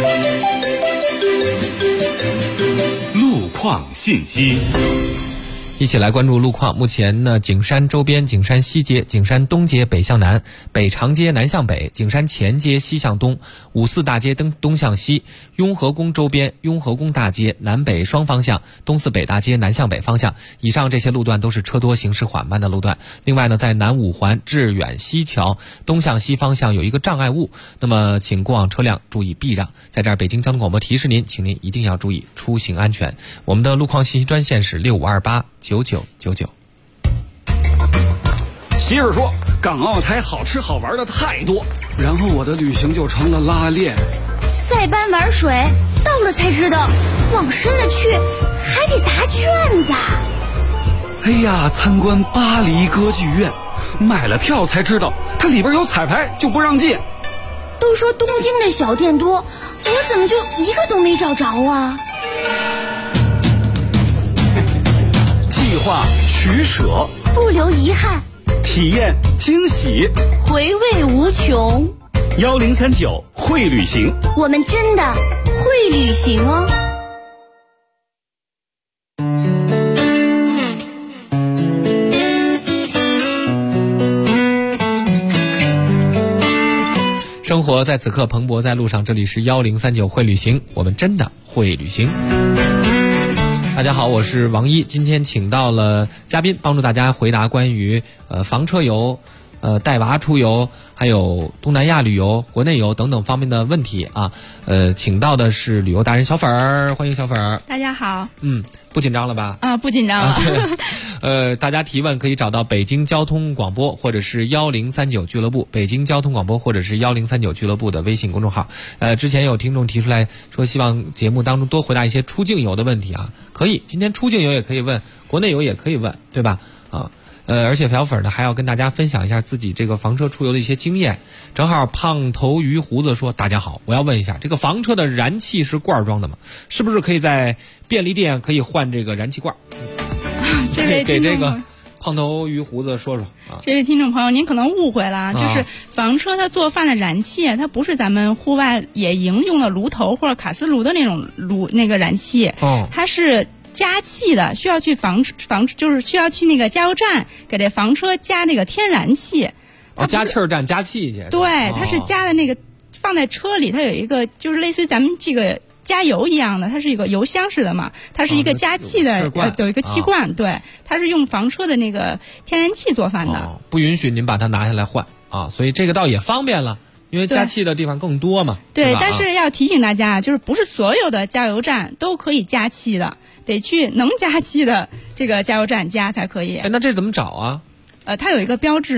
路况信息。 一起来关注路况。目前呢，景山周边景山西街、景山东街北向南、北长街南向北、景山前街西向东、五四大街东向西、雍和宫周边雍和宫大街南北双方向、东四北大街南向北方向，以上这些路段都是车多行驶缓慢的路段。另外呢，在南五环致远西桥东向西方向有一个障碍物，那么请过往车辆注意避让。在这儿北京交通广播提示您，请您一定要注意出行安全。我们的路况信息专线是65289999。 媳妇说港澳台好吃好玩的太多，然后我的旅行就成了拉练。 塞班玩水，到了才知道，往深了去还得答卷子。 哎呀，参观巴黎歌剧院，买了票才知道它里边有彩排，就不让进。 都说东京的小店多，我怎么就一个都没找着啊？ 计划取舍， 不留遗憾， 体验惊喜， 回味无穷。 1039会旅行， 我们真的会旅行哦。 生活在此刻蓬勃在路上，这里是1039会旅行，我们真的会旅行。大家好，我是王一，今天请到了嘉宾，帮助大家回答关于房车游、带娃出游，还有东南亚旅游、国内游等等方面的问题啊。请到的是旅游达人小粉儿，欢迎小粉儿。 大家好。 不紧张了吧？ 不紧张了。 大家提问可以找到北京交通广播或者是1039俱乐部，北京交通广播或者是1039俱乐部的微信公众号。之前有听众提出来说，希望节目当中多回答一些出境游的问题啊，可以，今天出境游也可以问，国内游也可以问，对吧？而且小粉呢还要跟大家分享一下自己这个房车出游的一些经验。正好胖头鱼胡子说，大家好，我要问一下，这个房车的燃气是罐装的吗？是不是可以在便利店可以换这个燃气罐？ 这位给这个胖头鱼胡子说说啊。 这位听众朋友，您可能误会了，就是房车它做饭的燃气，它不是咱们户外野营用的炉头或者卡斯炉的那种那个燃气，它是加气的，需要去就是需要去那个加油站给这房车加那个天然气。 加气儿站加气去。 对，它是加的那个放在车里，它有一个就是类似于咱们这个加油一样的，它是一个油箱式的嘛，它是一个加气的，有一个气罐，对，它是用房车的那个天然气做饭的。 不允许您把它拿下来换啊，所以这个倒也方便了。因为加气的地方更多嘛。 对，但是要提醒大家，就是不是所有的加油站都可以加气的，得去能加气的这个加油站加才可以。 那这怎么找啊？ 它有一个标志嘛，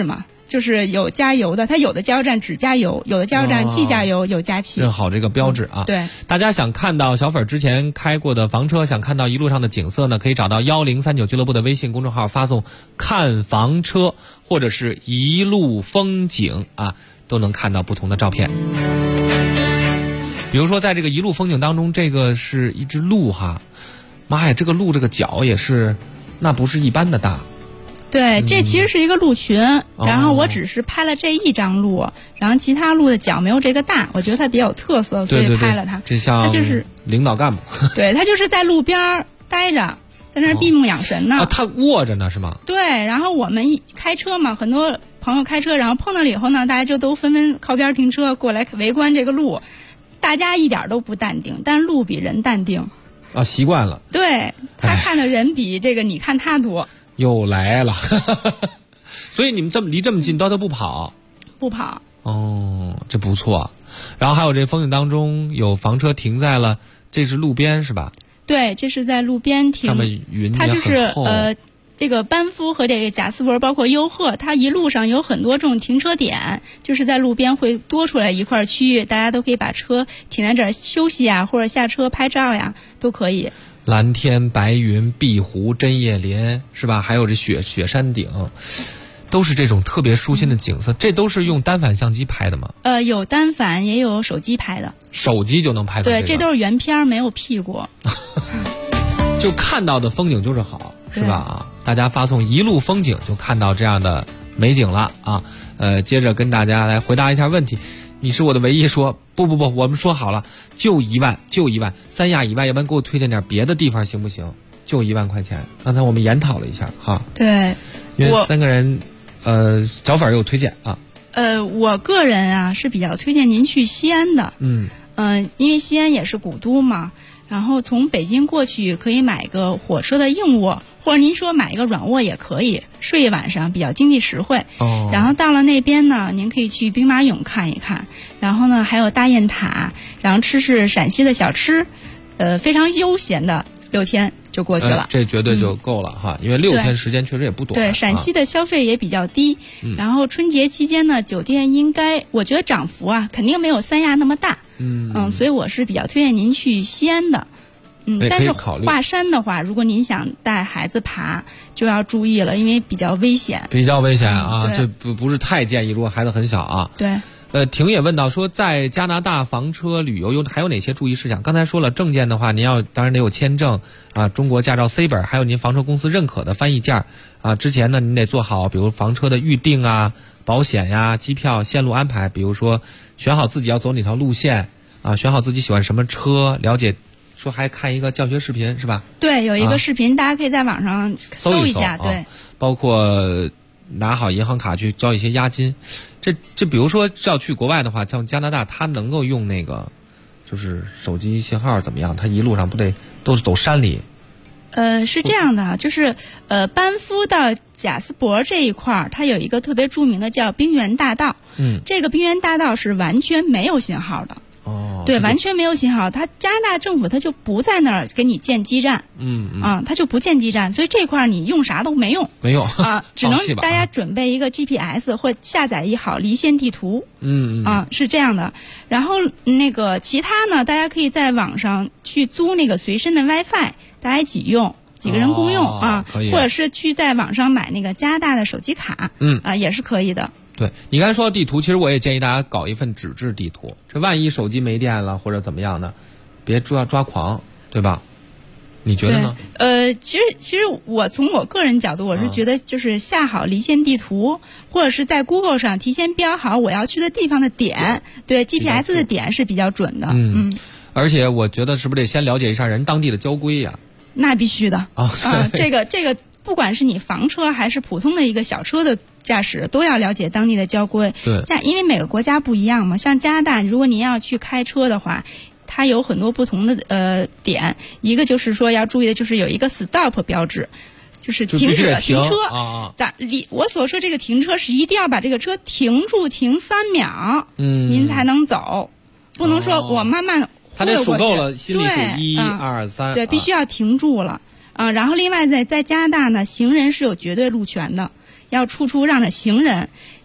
就是有加油的，它有的加油站只加油，有的加油站既加油有加气。 认好这个标志啊。 对， 大家想看到小粉之前开过的房车，想看到一路上的景色呢，可以找到1039俱乐部的微信公众号，发送看房车或者是一路风景啊，都能看到不同的照片。比如说在这个一路风景当中，这个是一只鹿哈，妈呀，这个鹿这个脚也是，那不是一般的大。 对，这其实是一个鹿群，然后我只是拍了这一张鹿，然后其他鹿的脚没有这个大，我觉得它比较有特色，所以拍了它。 这像它就是领导干部。 对，它就是在路边待着，在那儿闭目养神呢。 它卧着呢是吗？ 对，然后我们开车嘛，很多朋友开车，然后碰到了以后呢，大家就都纷纷靠边停车过来围观这个鹿，大家一点都不淡定，但鹿比人淡定。 啊，习惯了。 对，他看的人比这个你看他多。 又来了，所以你们离这么近都不跑？ 不跑。 哦，这不错。然后还有这风景当中有房车停在了，这是路边是吧？ 对，这是在路边停。 上面云也很厚。 它就是这个班夫和这个贾斯伯包括优鹤，它一路上有很多这种停车点，就是在路边会多出来一块区域，大家都可以把车停在这儿休息啊，或者下车拍照呀，都可以。 蓝天白云、碧湖、针叶林是吧？还有这雪山顶，都是这种特别舒心的景色。这都是用单反相机拍的吗？ 有单反也有手机拍的。 手机就能拍出来。 对，这都是原片，没有 P 过。 就看到的风景就是好，是吧？啊，大家发送一路风景就看到这样的美景了啊。接着跟大家来回答一下问题。你是我的唯一，说不，我们说好了，就1万，三亚以外，要不然给我推荐点别的地方行不行？就1万块钱。刚才我们研讨了一下哈。 对， 因为3个人，小粉有推荐啊。 我个人啊是比较推荐您去西安的。因为西安也是古都嘛，然后从北京过去可以买个火车的硬卧，或者您说买一个软卧也可以，睡一晚上比较经济实惠。然后到了那边呢，您可以去兵马俑看一看，然后呢还有大雁塔，然后吃陕西的小吃，非常悠闲的6天就过去了。 这绝对就够了哈，因为6天时间确实也不短。 对，陕西的消费也比较低。然后春节期间呢，酒店应该我觉得涨幅啊肯定没有三亚那么大。所以我是比较推荐您去西安的。但是华山的话，如果您想带孩子爬，就要注意了，因为比较危险。 比较危险啊，这不是太建议，如果孩子很小啊。 对。 婷也问到说，在加拿大房车旅游还有哪些注意事项？刚才说了，证件的话，您当然得有签证啊，中国驾照 C 本，还有您房车公司认可的翻译件啊。之前呢，您得做好，比如房车的预订啊、保险呀、机票、线路安排，比如说选好自己要走哪条路线啊，选好自己喜欢什么车，了解。说还看一个教学视频是吧？ 对，有一个视频，大家可以在网上搜一下。对， 包括拿好银行卡去交一些押金。这比如说要去国外的话，像加拿大，它能够用那个就是手机信号怎么样？它一路上不得都是走山里？ 是这样的，就是班夫到贾斯伯这一块儿，它有一个特别著名的叫冰原大道。这个冰原大道是完全没有信号的。对，完全没有信号。它加拿大政府它就不在那儿给你建基站，它就不建基站，所以这块你用啥都没用，只能大家准备一个 GPS 或下载一好离线地图，是这样的。然后那个其他呢，大家可以在网上去租那个随身的 WiFi， 大家一起用。几个人共用或者是去在网上买那个加拿大的手机卡，也是可以的。 对，你刚才说到地图，其实我也建议大家搞一份纸质地图，这万一手机没电了或者怎么样的，别抓狂，对吧？你觉得呢？ 其实我从我个人角度，我是觉得就是下好离线地图，或者是在 Google 上提前标好我要去的地方的点，对 GPS 的点是比较准的。 而且我觉得是不是得先了解一下人当地的交规呀？ 那必须的这个不管是你房车还是普通的一个小车的驾驶，都要了解当地的交规。 对， 因为每个国家不一样嘛。像加拿大，如果您要去开车的话，它有很多不同的点。一个就是说要注意的，就是有一个 stop 标志，就是停车。我所说这个停车是一定要把这个车停住，停3秒，您才能走，不能说我慢慢。 他得数够了，心里数1、2、3。 对，必须要停住了然后另外在加拿大呢，行人是有绝对路权的，要处处让着行人。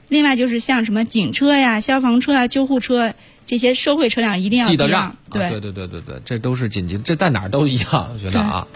另外就是像什么警车呀、消防车啊、救护车这些社会车辆一定要记得让。 对、 对，这都是紧急，这在哪儿都一样，我觉得啊。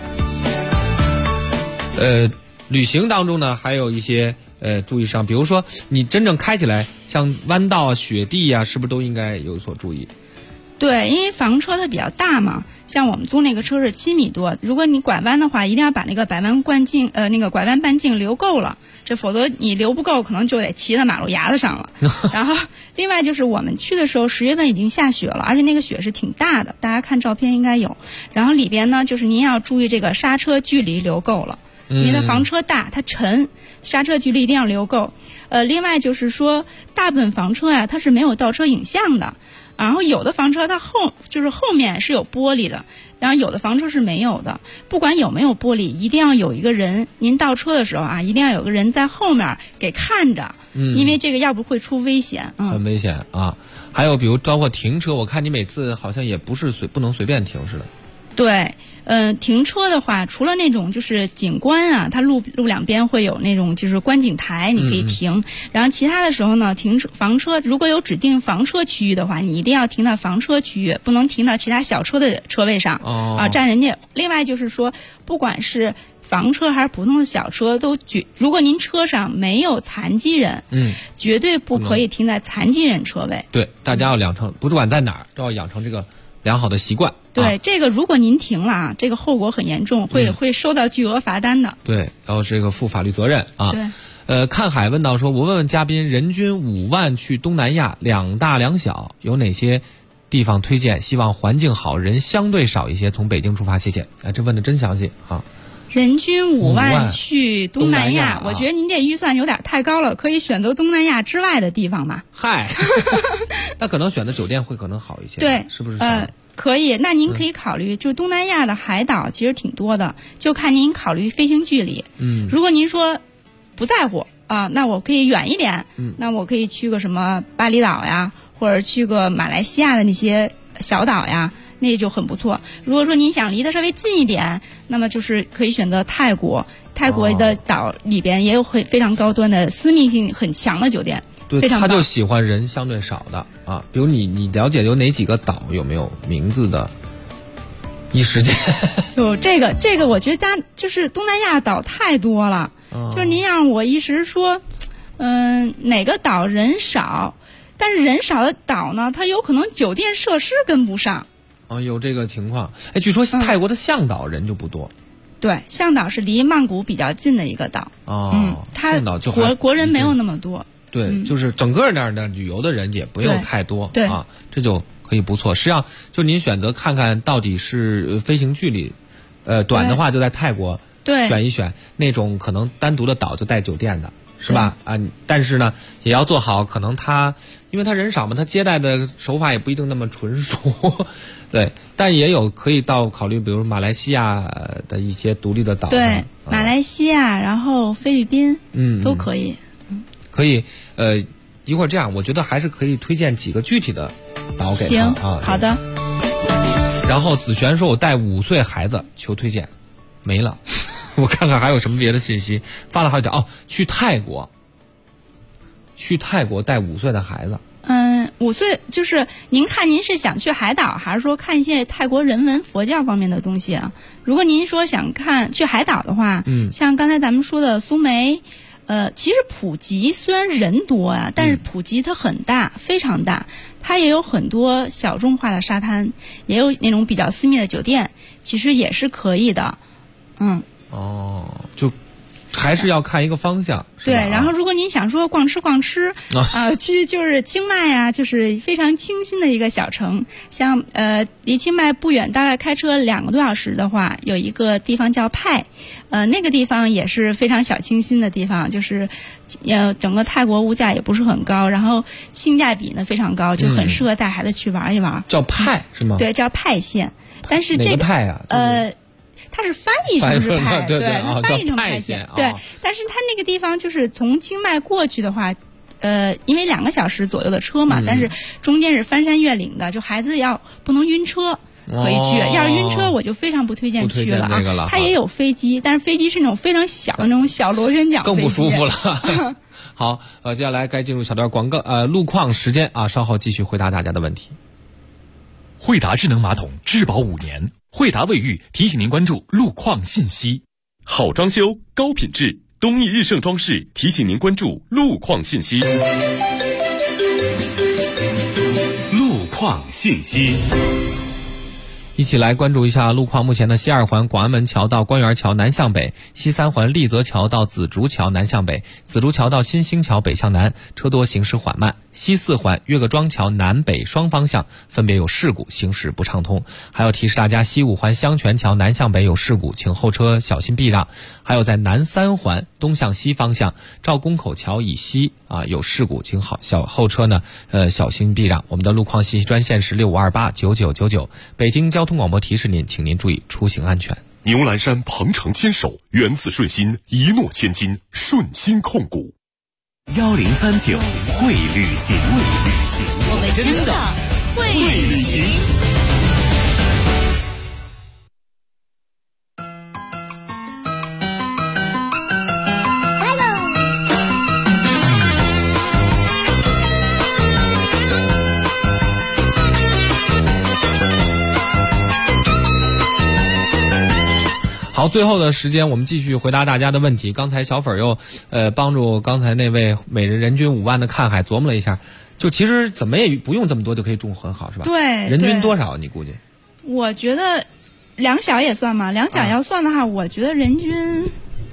旅行当中呢，还有一些注意事项，比如说你真正开起来，像弯道啊、雪地啊，是不是都应该有所注意？ 对，因为房车它比较大嘛，像我们租那个车是7米多，如果你拐弯的话，一定要把那个拐弯半径留够了，这否则你留不够，可能就得骑在马路牙子上了。然后，另外就是我们去的时候10月份已经下雪了，而且那个雪是挺大的，大家看照片应该有。然后里边呢，就是您要注意这个刹车距离留够了，因为它房车大，它沉，刹车距离一定要留够。另外就是说，大部分房车啊，它是没有倒车影像的。然后有的房车它后面是有玻璃的，然后有的房车是没有的。不管有没有玻璃，一定要有一个人，您倒车的时候啊，一定要有个人在后面给看着，因为这个要不会出危险。 很危险啊！还有比如包括停车，我看你每次好像也不能随便停似的。 对。停车的话，除了那种就是景观啊，它路两边会有那种就是观景台，你可以停。然后其他的时候呢，房车如果有指定房车区域的话，你一定要停到房车区域，不能停到其他小车的车位上，占人家。另外就是说，不管是房车还是普通的小车，如果您车上没有残疾人，绝对不可以停在残疾人车位。 对，大家要养成，不管在哪儿都要养成这个良好的习惯。 对，这个如果您停了啊，这个后果很严重，会收到巨额罚单的。 对，然后这个负法律责任啊。 对。 看海问到说，我问问嘉宾，人均5万去东南亚，2大2小，有哪些地方推荐？希望环境好，人相对少一些。从北京出发，谢谢。这问的真详细啊。 人均5万去东南亚，我觉得您这预算有点太高了，可以选择东南亚之外的地方吧。 嗨，那可能选择酒店会可能好一些。 对， 是不是？ 可以，那您可以考虑，就东南亚的海岛其实挺多的，就看您考虑飞行距离。如果您说不在乎啊，那我可以远一点，那我可以去个什么巴厘岛呀，或者去个马来西亚的那些小岛呀，那就很不错。如果说您想离得稍微近一点，那么就是可以选择泰国。泰国的岛里边也有非常高端的私密性很强的酒店。 对，他就喜欢人相对少的啊。比如你了解有哪几个岛，有没有名字的？一时间就这个，我觉得就是东南亚岛太多了。就是您让我一时说，哪个岛人少，但是人少的岛呢，它有可能酒店设施跟不上。 有这个情况。据说泰国的向导人就不多。 对，向导是离曼谷比较近的一个岛。它国人没有那么多。 对，就是整个那儿的旅游的人也不用太多。 对啊，这就可以不错。实际上，就您选择看看到底是飞行距离，短的话就在泰国选一选那种可能单独的岛就带酒店的，是吧？但是呢，也要做好，可能因为他人少嘛，他接待的手法也不一定那么纯熟，对。但也有可以考虑，比如马来西亚的一些独立的岛， 对，马来西亚，然后菲律宾，都可以。 可以，一会儿这样，我觉得还是可以推荐几个具体的岛给他。 行啊，好的。 然后子璇说：“我带5岁孩子，求推荐。”没了，我看看还有什么别的信息。发了好几条去泰国带5岁的孩子。 5岁就是您看您是想去海岛，还是说看一些泰国人文佛教方面的东西啊？如果您说想去海岛的话，像刚才咱们说的苏梅。其实普吉虽然人多啊，但是普吉它很大，非常大，它也有很多小众化的沙滩，也有那种比较私密的酒店，其实也是可以的。 就还是要看一个方向。 对，然后如果您想说逛吃去就是清迈啊，就是非常清新的一个小城，像离清迈不远，大概开车2个多小时的话，有一个地方叫派，那个地方也是非常小清新的地方，就是整个泰国物价也不是很高，然后性价比呢非常高，就很适合带孩子去玩一玩。 叫派是吗？ 对，叫派县，但是这个派啊， 它是翻译成是派， 对， 它翻译成派县，对。但是它那个地方就是从清迈过去的话，因为2个小时左右的车嘛，但是中间是翻山越岭的，就孩子不能晕车， 可以去。要是晕车，我就非常不推荐去了啊。它也有飞机，但是飞机是那种非常小的那种小螺旋桨飞机， 更不舒服了。好，接下来该进入小段广告路况时间啊，稍后继续回答大家的问题。 惠达智能马桶质保5年，惠达卫浴提醒您关注路况信息。 好装修，高品质，东义日盛装饰提醒您关注路况信息。路况信息。 一起来关注一下路况。目前的西2环广安门桥到官园桥南向北，西3环丽泽桥到紫竹桥南向北，紫竹桥到新兴桥北向南，车多行驶缓慢。西4环岳各庄桥南北双方向分别有事故，行驶不畅通。还有提示大家，西5环香泉桥南向北有事故，请后车小心避让。还有在南3环东向西方向赵公口桥以西有事故，请后车呢小心避让。我们的路况信息专线是65289999。北京交通广播提示您，请您注意出行安全。 牛栏山鹏程牵手，源自顺心，一诺千金，顺心控股。 1039会旅行， 我们真的会旅行。 好，最后的时间我们继续回答大家的问题。刚才小粉又帮助刚才那位每人人均5万的看海琢磨了一下，就其实怎么也不用这么多就可以住很好，是吧？ 对， 人均多少你估计？ 我觉得2小也算嘛，2小要算的话，我觉得人均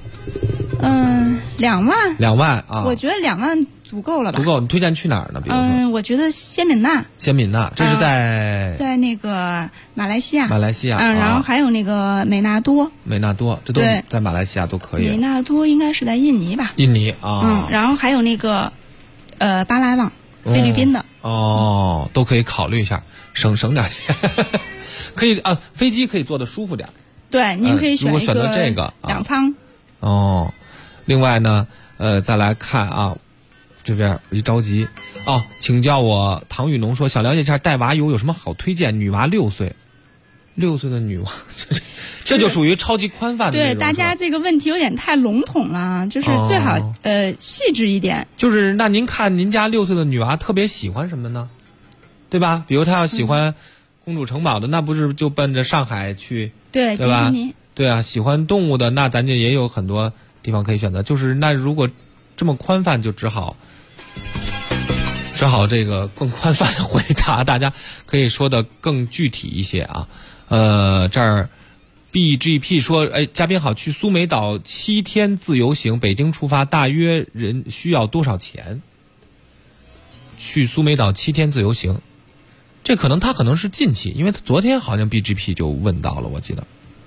2万。2万啊？我觉得2万足够了吧？ 足够。你推荐去哪儿呢？比如说， 我觉得仙本那。 仙本那，这是在那个马来西亚。 马来西亚。 然后还有那个美纳多。 美纳多，这都在马来西亚都可以。 美纳多应该是在印尼吧？ 印尼啊。 然后还有那个巴拉望，菲律宾的。 都可以考虑一下，省点钱。可以啊，飞机可以坐得舒服点。 对，您可以选一个这个 2舱。 另外呢，再来看啊，这边一着急请教我唐雨农说，想了解一下带娃游有什么好推荐？女娃6岁的女娃，这就属于超级宽泛的。 对，大家这个问题有点太笼统了，就是最好细致一点。 就是那您看您家6岁的女娃特别喜欢什么呢？对吧？比如她要喜欢公主城堡的，那不是就奔着上海去？对吧？对啊，喜欢动物的，那咱就也有很多地方可以选择。就是那如果这么宽泛，就只好这个更宽泛的回答，大家可以说的更具体一些啊。这儿 BGP 说，嘉宾好，去苏梅岛7天自由行，北京出发，大约人需要多少钱？去苏梅岛7天自由行，这可能是近期，因为他昨天好像 BGP 就问到了，我记得。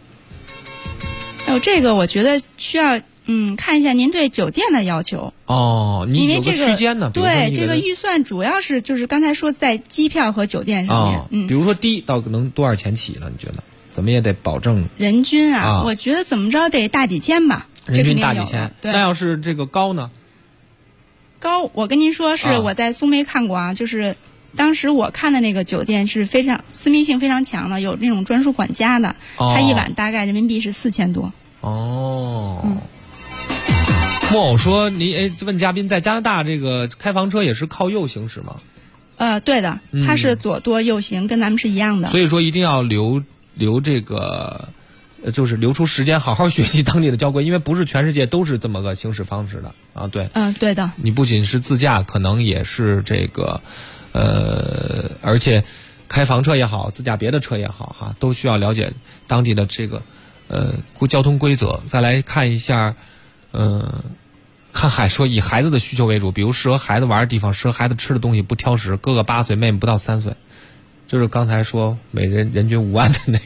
这个我觉得需要看一下您对酒店的要求你有个区间呢？ 对，这个预算主要是就是刚才说在机票和酒店上面。 比如说低到能多少钱起呢？你觉得怎么也得保证人均我觉得怎么着得大几千吧， 人均大几千。 对， 那要是这个高呢？ 高，我跟您说是我在苏梅看过就是当时我看的那个酒店是非常私密性非常强的，有那种专属管家的，它一晚大概人民币是4000多。 木偶说：“你问嘉宾，在加拿大这个开房车也是靠右行驶吗？” 对的，它是左舵右行，跟咱们是一样的。 所以说一定要留这个，就是留出时间好好学习当地的交规，因为不是全世界都是这么个行驶方式的啊。对， 对的。 你不仅是自驾，可能也是这个，而且开房车也好，自驾别的车也好都需要了解当地的这个交通规则。再来看一下。看海说以孩子的需求为主，比如适合孩子玩的地方，适合孩子吃的东西不挑食，哥哥8岁，妹妹不到3岁，就是刚才说每人均5万的那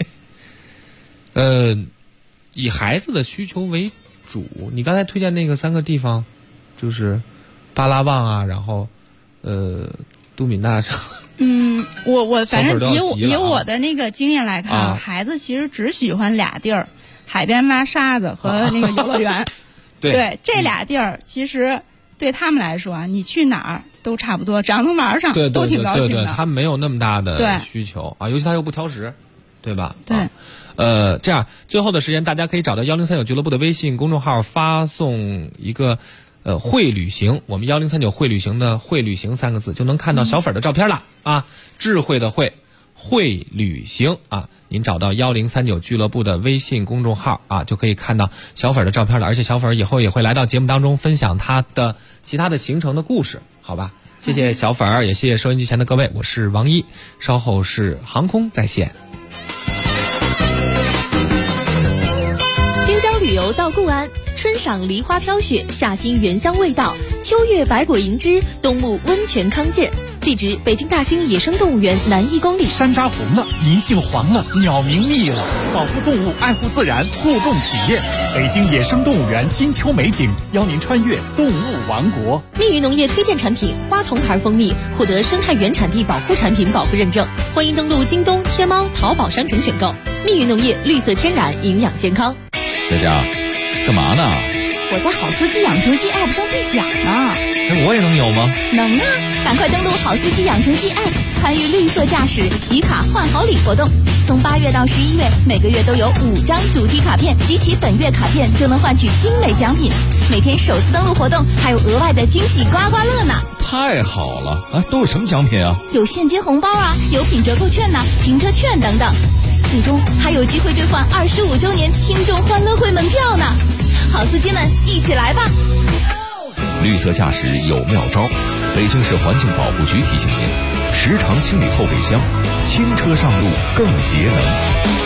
位。以孩子的需求为主，你刚才推荐那个3个地方，就是巴拉望然后都敏纳上。 我反正以我的那个经验来看，孩子其实只喜欢俩地儿。海边挖沙子和那个游乐园，对这俩地儿，其实对他们来说你去哪儿都差不多，只要能玩上， 对， 都挺高兴的。 对，他没有那么大的需求啊，尤其他又不挑食，对吧？ 对。 这样最后的时间，大家可以找到1039俱乐部的微信公众号，发送一个会旅行，我们1039会旅行的会旅行3个字，就能看到小粉的照片了啊！智慧的慧，会旅行啊！您找到1039俱乐部的微信公众号啊，就可以看到小粉的照片了。而且小粉以后也会来到节目当中分享他的其他的行程的故事，好吧？谢谢小粉，也谢谢收音机前的各位，我是王一，稍后是航空在线。 京郊旅游到固安，春赏梨花飘雪，夏欣原香味道，秋月百果银枝，冬沐温泉康健。地址：北京大兴野生动物园南1公里。 山楂红了，银杏黄了，鸟鸣密了，保护动物，爱护自然，互动体验。北京野生动物园金秋美景，邀您穿越动物王国。 蜜语农业推荐产品花童牌蜂蜜获得生态原产地保护产品保护认证，欢迎登录京东、天猫、淘宝商城选购。蜜语农业，绿色天然，营养健康。 佳佳，干嘛呢？ 我在好司机养成记 App 上兑奖呢。 我也能有吗？ 能啊！赶快登录好司机养成记 App， 参与绿色驾驶集卡换好礼活动。从8月到11月，每个月都有5张主题卡片，集齐本月卡片就能换取精美奖品。每天首次登录活动还有额外的惊喜刮刮乐呢！ 太好了啊！都有什么奖品啊？ 有现金红包啊，有品折扣券呐、停车券等等。最终还有机会兑换25周年听众欢乐会门票呢！好司机们，一起来吧！ 绿色驾驶有妙招，北京市环境保护局提醒您：时常清理后备箱，轻车上路更节能。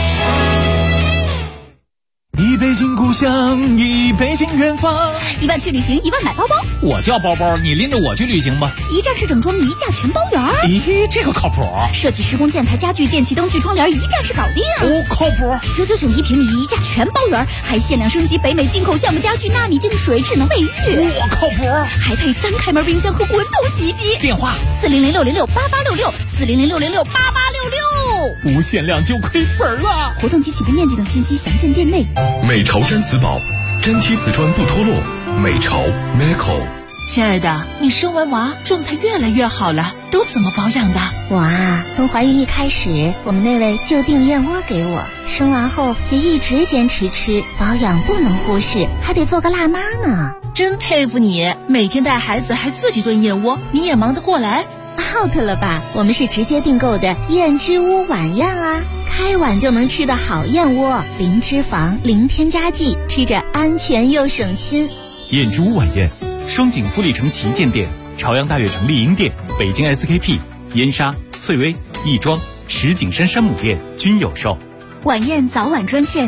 一北京故乡，一北京远方。 1万去旅行，1万买包包。 我叫包包，你拎着我去旅行吧。 一站式整装，一价全包圆。 咦，这个靠谱。 设计施工建材家具电器灯具窗帘，一站式搞定。 哦，靠谱。 999一平米，一价全包圆，还限量升级北美进口橡木家具、纳米净水、智能卫浴。 我靠谱。 还配3开门冰箱和滚筒洗衣机。 电话 400-666-8866，400-666-8866。 无限量就亏本了。 活动及起步面积等信息详见店内。 美潮真瓷宝，真贴瓷砖不脱落。美潮 Meco。 亲爱的，你生完娃状态越来越好了，都怎么保养的？ 我啊，从怀孕一开始，我们那位就订燕窝给我，生完后也一直坚持吃，保养不能忽视，还得做个辣妈呢。 真佩服你，每天带孩子还自己炖燕窝，你也忙得过来 ？out 了吧？我们是直接订购的燕之屋晚宴啊，开碗就能吃的好燕窝，零脂肪，零添加剂，吃着安全又省心。 燕之屋晚宴，双井富力城旗舰店、朝阳大悦城丽婴店、北京 SKP、燕莎、翠微、亦庄、石景山山姆店均有售。 晚宴早晚专线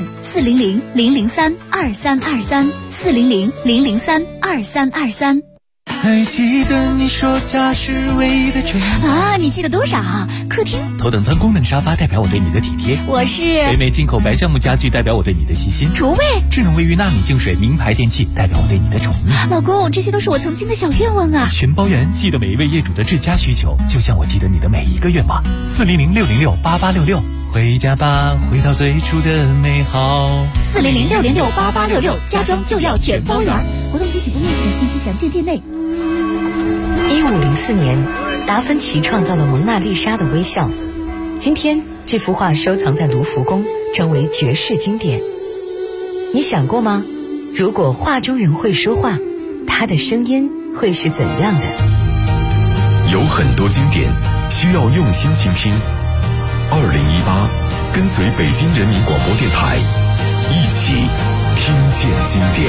400-003-2323，400-003-2323。 还记得你说家是唯一的城啊？你记得多少？客厅头等舱功能沙发代表我对你的体贴。 我是北美进口白橡木家具代表我对你的细心。 厨卫智能卫浴纳米净水名牌电器代表我对你的宠溺。 老公，这些都是我曾经的小愿望啊！ 全包圆，记得每一位业主的至佳需求，就像我记得你的每一个愿望。400-606-8866，回家吧，回到最初的美好。 400-606-8866，家装就要全包圆。活动及起步面积的信息详见店内。 1504年，达芬奇创造了蒙娜丽莎的微笑。今天，这幅画收藏在卢浮宫，成为绝世经典。你想过吗？如果画中人会说话，他的声音会是怎样的？ 有很多经典需要用心倾听。2018，跟随北京人民广播电台，一起听见经典。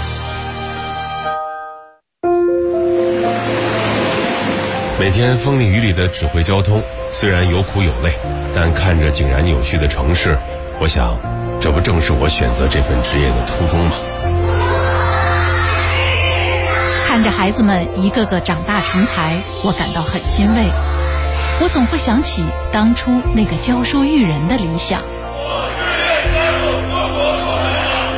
每天风里雨里的指挥交通，虽然有苦有累，但看着井然有序的城市，我想，这不正是我选择这份职业的初衷吗？ 看着孩子们一个个长大成才，我感到很欣慰。我总会想起当初那个教书育人的理想。